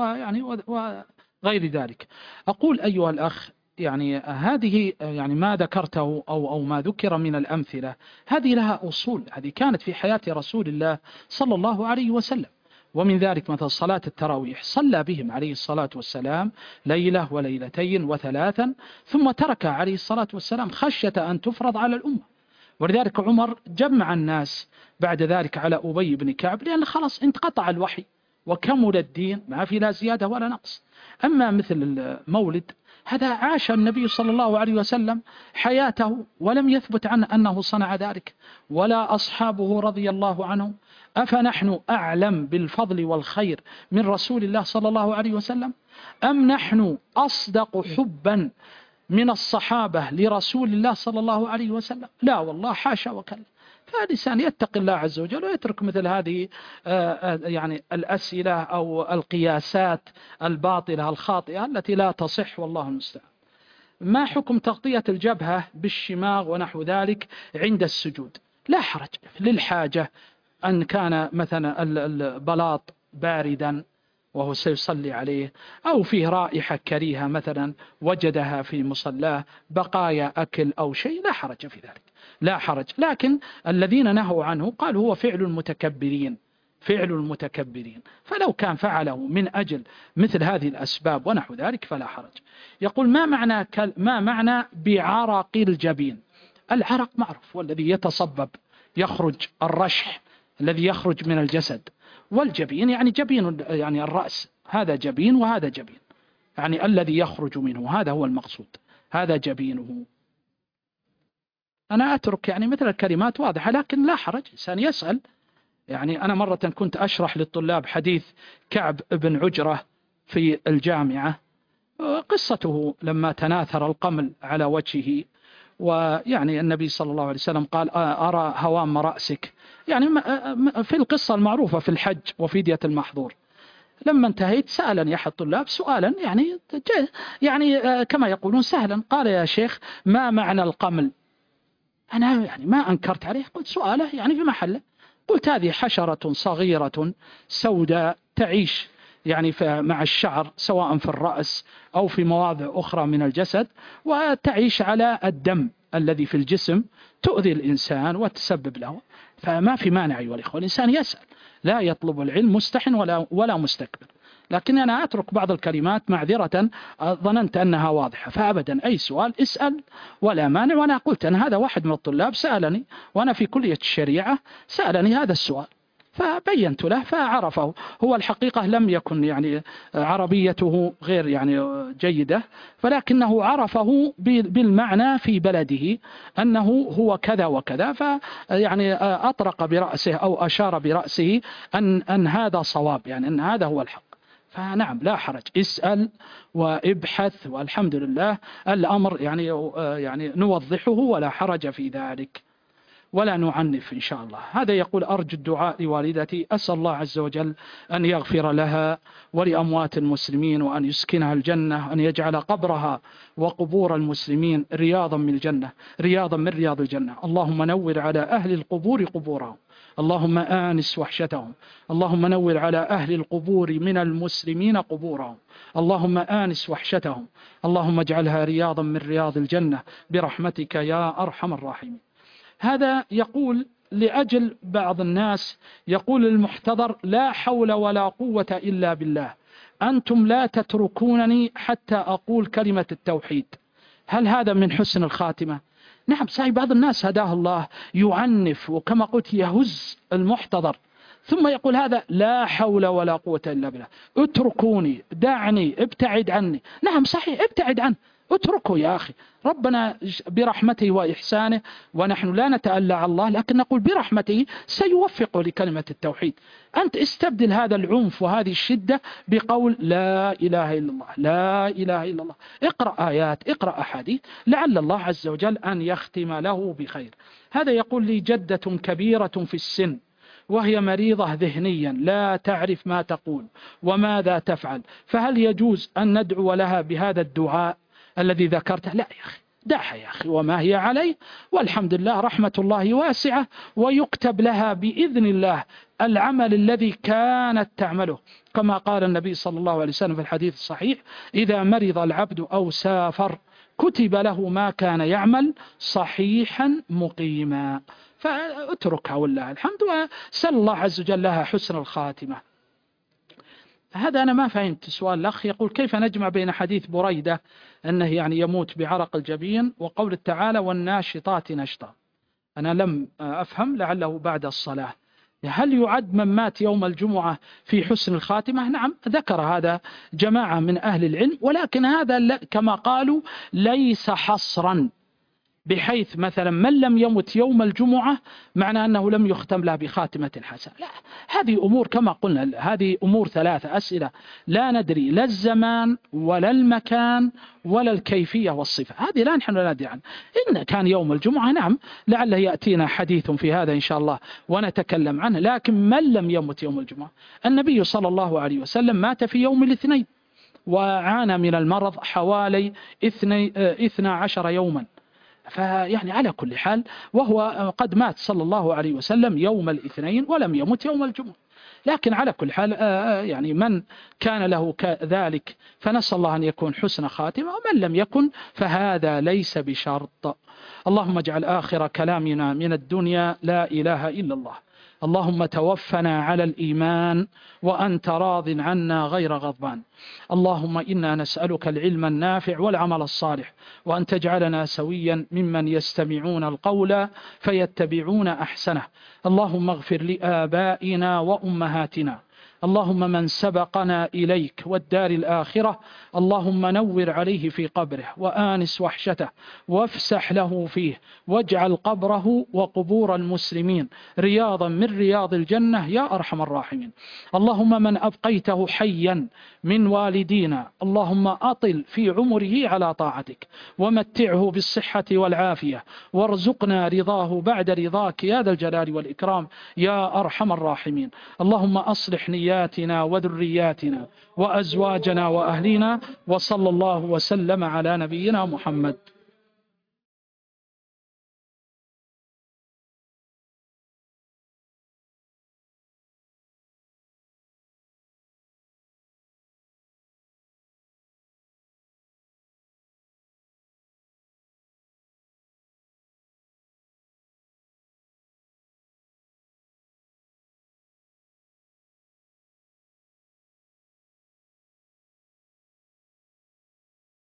وغير ذلك. أقول أيها الأخ، يعني هذه يعني ما ذكرته أو ما ذكر من الأمثلة هذه لها أصول، هذه كانت في حياة رسول الله صلى الله عليه وسلم. ومن ذلك مثل صلاة التراويح صلى بهم عليه الصلاة والسلام ليلة وليلتين وثلاثا، ثم تركها عليه الصلاة والسلام خشية أن تفرض على الأمة. ولذلك عمر جمع الناس بعد ذلك على أبي بن كعب، لأن خلاص انقطع الوحي وكمل الدين، ما في لا زيادة ولا نقص. أما مثل المولد هذا عاش النبي صلى الله عليه وسلم حياته ولم يثبت عنه أنه صنع ذلك ولا أصحابه رضي الله عنهم. أفنحن أعلم بالفضل والخير من رسول الله صلى الله عليه وسلم، أم نحن أصدق حبا من الصحابة لرسول الله صلى الله عليه وسلم؟ لا والله، حاشا وكلا. فالإنسان يتقي الله عز وجل ويترك مثل هذه يعني الأسئلة أو القياسات الباطلة الخاطئة التي لا تصح، والله المستعان. ما حكم تغطية الجبهة بالشماغ ونحو ذلك عند السجود؟ لا حرج للحاجة، أن كان مثلا البلاط باردا وهو سيصلي عليه، أو فيه رائحة كريهة مثلا وجدها في مصلاه، بقايا أكل أو شيء، لا حرج في ذلك، لا حرج. لكن الذين نهوا عنه قالوا هو فعل المتكبرين، فعل المتكبرين، فلو كان فعله من أجل مثل هذه الأسباب ونحو ذلك فلا حرج. يقول: ما معنى بعرق الجبين؟ العرق معروف، والذي يتصبب يخرج الرشح الذي يخرج من الجسد، والجبين يعني جبين يعني الرأس، هذا جبين وهذا جبين، يعني الذي يخرج منه هذا هو المقصود، هذا جبينه. أنا أترك يعني مثل الكلمات واضحة، لكن لا حرج إنسان يسأل. يعني أنا مرة كنت أشرح للطلاب حديث كعب بن عجرة في الجامعة، قصته لما تناثر القمل على وجهه، ويعني النبي صلى الله عليه وسلم قال: أرى هوام رأسك، يعني في القصة المعروفة في الحج وفدية المحظور. لما انتهيت سألني أحد الطلاب سؤالا يعني كما يقولون سهلا، قال: يا شيخ ما معنى القمل؟ أنا يعني ما أنكرت عليه، قلت سؤاله يعني في محله، قلت هذه حشرة صغيرة سوداء تعيش يعني مع الشعر سواء في الرأس أو في مواضع أخرى من الجسد، وتعيش على الدم الذي في الجسم، تؤذي الإنسان وتسبب له. فما في مانع أيها الإخوة الإنسان يسأل، لا يطلب العلم مستحن ولا مستكبر. لكن أنا أترك بعض الكلمات معذرة ظننت أنها واضحة، فأبدا أي سؤال اسأل ولا مانع. وأنا قلت أن هذا واحد من الطلاب سألني وأنا في كلية الشريعة، سألني هذا السؤال فبينت له فعرفه. هو الحقيقة لم يكن يعني عربيته غير يعني جيدة، فلكنه عرفه بالمعنى في بلده أنه هو كذا وكذا، فيعني أطرق برأسه أو أشار برأسه أن هذا صواب، يعني أن هذا هو الحق. فنعم لا حرج، اسأل وابحث، والحمد لله الأمر يعني نوضحه ولا حرج في ذلك ولا نعنف إن شاء الله. هذا يقول: أرجو الدعاء لوالدتي، أسأل الله عز وجل أن يغفر لها ولأموات المسلمين، وأن يسكنها الجنة، أن يجعل قبرها وقبور المسلمين رياضا من الجنة، رياضا من رياض الجنة. اللهم نور على أهل القبور قبورهم، اللهم آنس وحشتهم، اللهم نور على أهل القبور من المسلمين قبورهم، اللهم آنس وحشتهم، اللهم اجعلها رياضا من رياض الجنة برحمتك يا أرحم الراحمين. هذا يقول لأجل بعض الناس يقول المحتضر: لا حول ولا قوة إلا بالله، أنتم لا تتركونني حتى أقول كلمة التوحيد، هل هذا من حسن الخاتمة؟ نعم صحيح، بعض الناس هداه الله يعنف وكما قلت يهز المحتضر، ثم يقول هذا لا حول ولا قوة إلا بالله، اتركوني، دعني، ابتعد عني. نعم صحيح، ابتعد عنه، اتركه يا أخي، ربنا برحمته وإحسانه، ونحن لا نتألى على الله، لكن نقول برحمته سيوفقه لكلمة التوحيد. أنت استبدل هذا العنف وهذه الشدة بقول لا إله إلا الله، لا إله إلا الله، اقرأ آيات، اقرأ أحاديث، لعل الله عز وجل أن يختم له بخير. هذا يقول لي: جدة كبيرة في السن وهي مريضة ذهنيا لا تعرف ما تقول وماذا تفعل، فهل يجوز أن ندعو لها بهذا الدعاء الذي ذكرته؟ لا يا أخي، دعها يا أخي وما هي عليه، والحمد لله رحمة الله واسعة، ويكتب لها بإذن الله العمل الذي كانت تعمله، كما قال النبي صلى الله عليه وسلم في الحديث الصحيح: إذا مرض العبد أو سافر كتب له ما كان يعمل صحيحا مقيما. فاتركها والله الحمد، وسأل الله عز وجل لها حسن الخاتمة. هذا أنا ما فهمت سؤال الأخ، يقول: كيف نجمع بين حديث بريدة أنه يعني يموت بعرق الجبين وقول تعالى: والناشطات نشطا؟ أنا لم أفهم، لعله بعد الصلاة. هل يعد من مات يوم الجمعة في حسن الخاتمة؟ نعم، ذكر هذا جماعة من أهل العلم، ولكن هذا كما قالوا ليس حصرا، بحيث مثلا من لم يمت يوم الجمعة معنى أنه لم يختم له بخاتمة حسنة. لا، هذه أمور كما قلنا، هذه أمور ثلاثة أسئلة لا ندري لا الزمان ولا المكان ولا الكيفية والصفة، هذه لا نحن لا ندري عنها. إن كان يوم الجمعة نعم لعله يأتينا حديث في هذا إن شاء الله ونتكلم عنه، لكن من لم يمت يوم الجمعة، النبي صلى الله عليه وسلم مات في يوم الاثنين وعانى من المرض حوالي 12 يوما، فيعني على كل حال وهو قد مات صلى الله عليه وسلم يوم الاثنين ولم يمت يوم الجمعة. لكن على كل حال يعني من كان له كذلك فنسأل الله أن يكون حسن خاتمة، ومن لم يكن فهذا ليس بشرط. اللهم اجعل آخر كلامنا من الدنيا لا إله إلا الله. اللهم توفنا على الإيمان وأنت راض عنا غير غضبان. اللهم إنا نسألك العلم النافع والعمل الصالح، وأن تجعلنا سويا ممن يستمعون القول فيتبعون أحسنه. اللهم اغفر لآبائنا وأمهاتنا، اللهم من سبقنا إليك والدار الآخرة، اللهم نور عليه في قبره وآنس وحشته وافسح له فيه، واجعل قبره وقبور المسلمين رياضا من رياض الجنة يا أرحم الراحمين. اللهم من أبقيته حيا من والدينا، اللهم أطل في عمره على طاعتك، ومتعه بالصحة والعافية، وارزقنا رضاه بعد رضاك يا ذا الجلال والإكرام يا أرحم الراحمين. اللهم أصلح نياتنا وذرياتنا وأزواجنا وأهلنا، وصلى الله وسلم على نبينا محمد.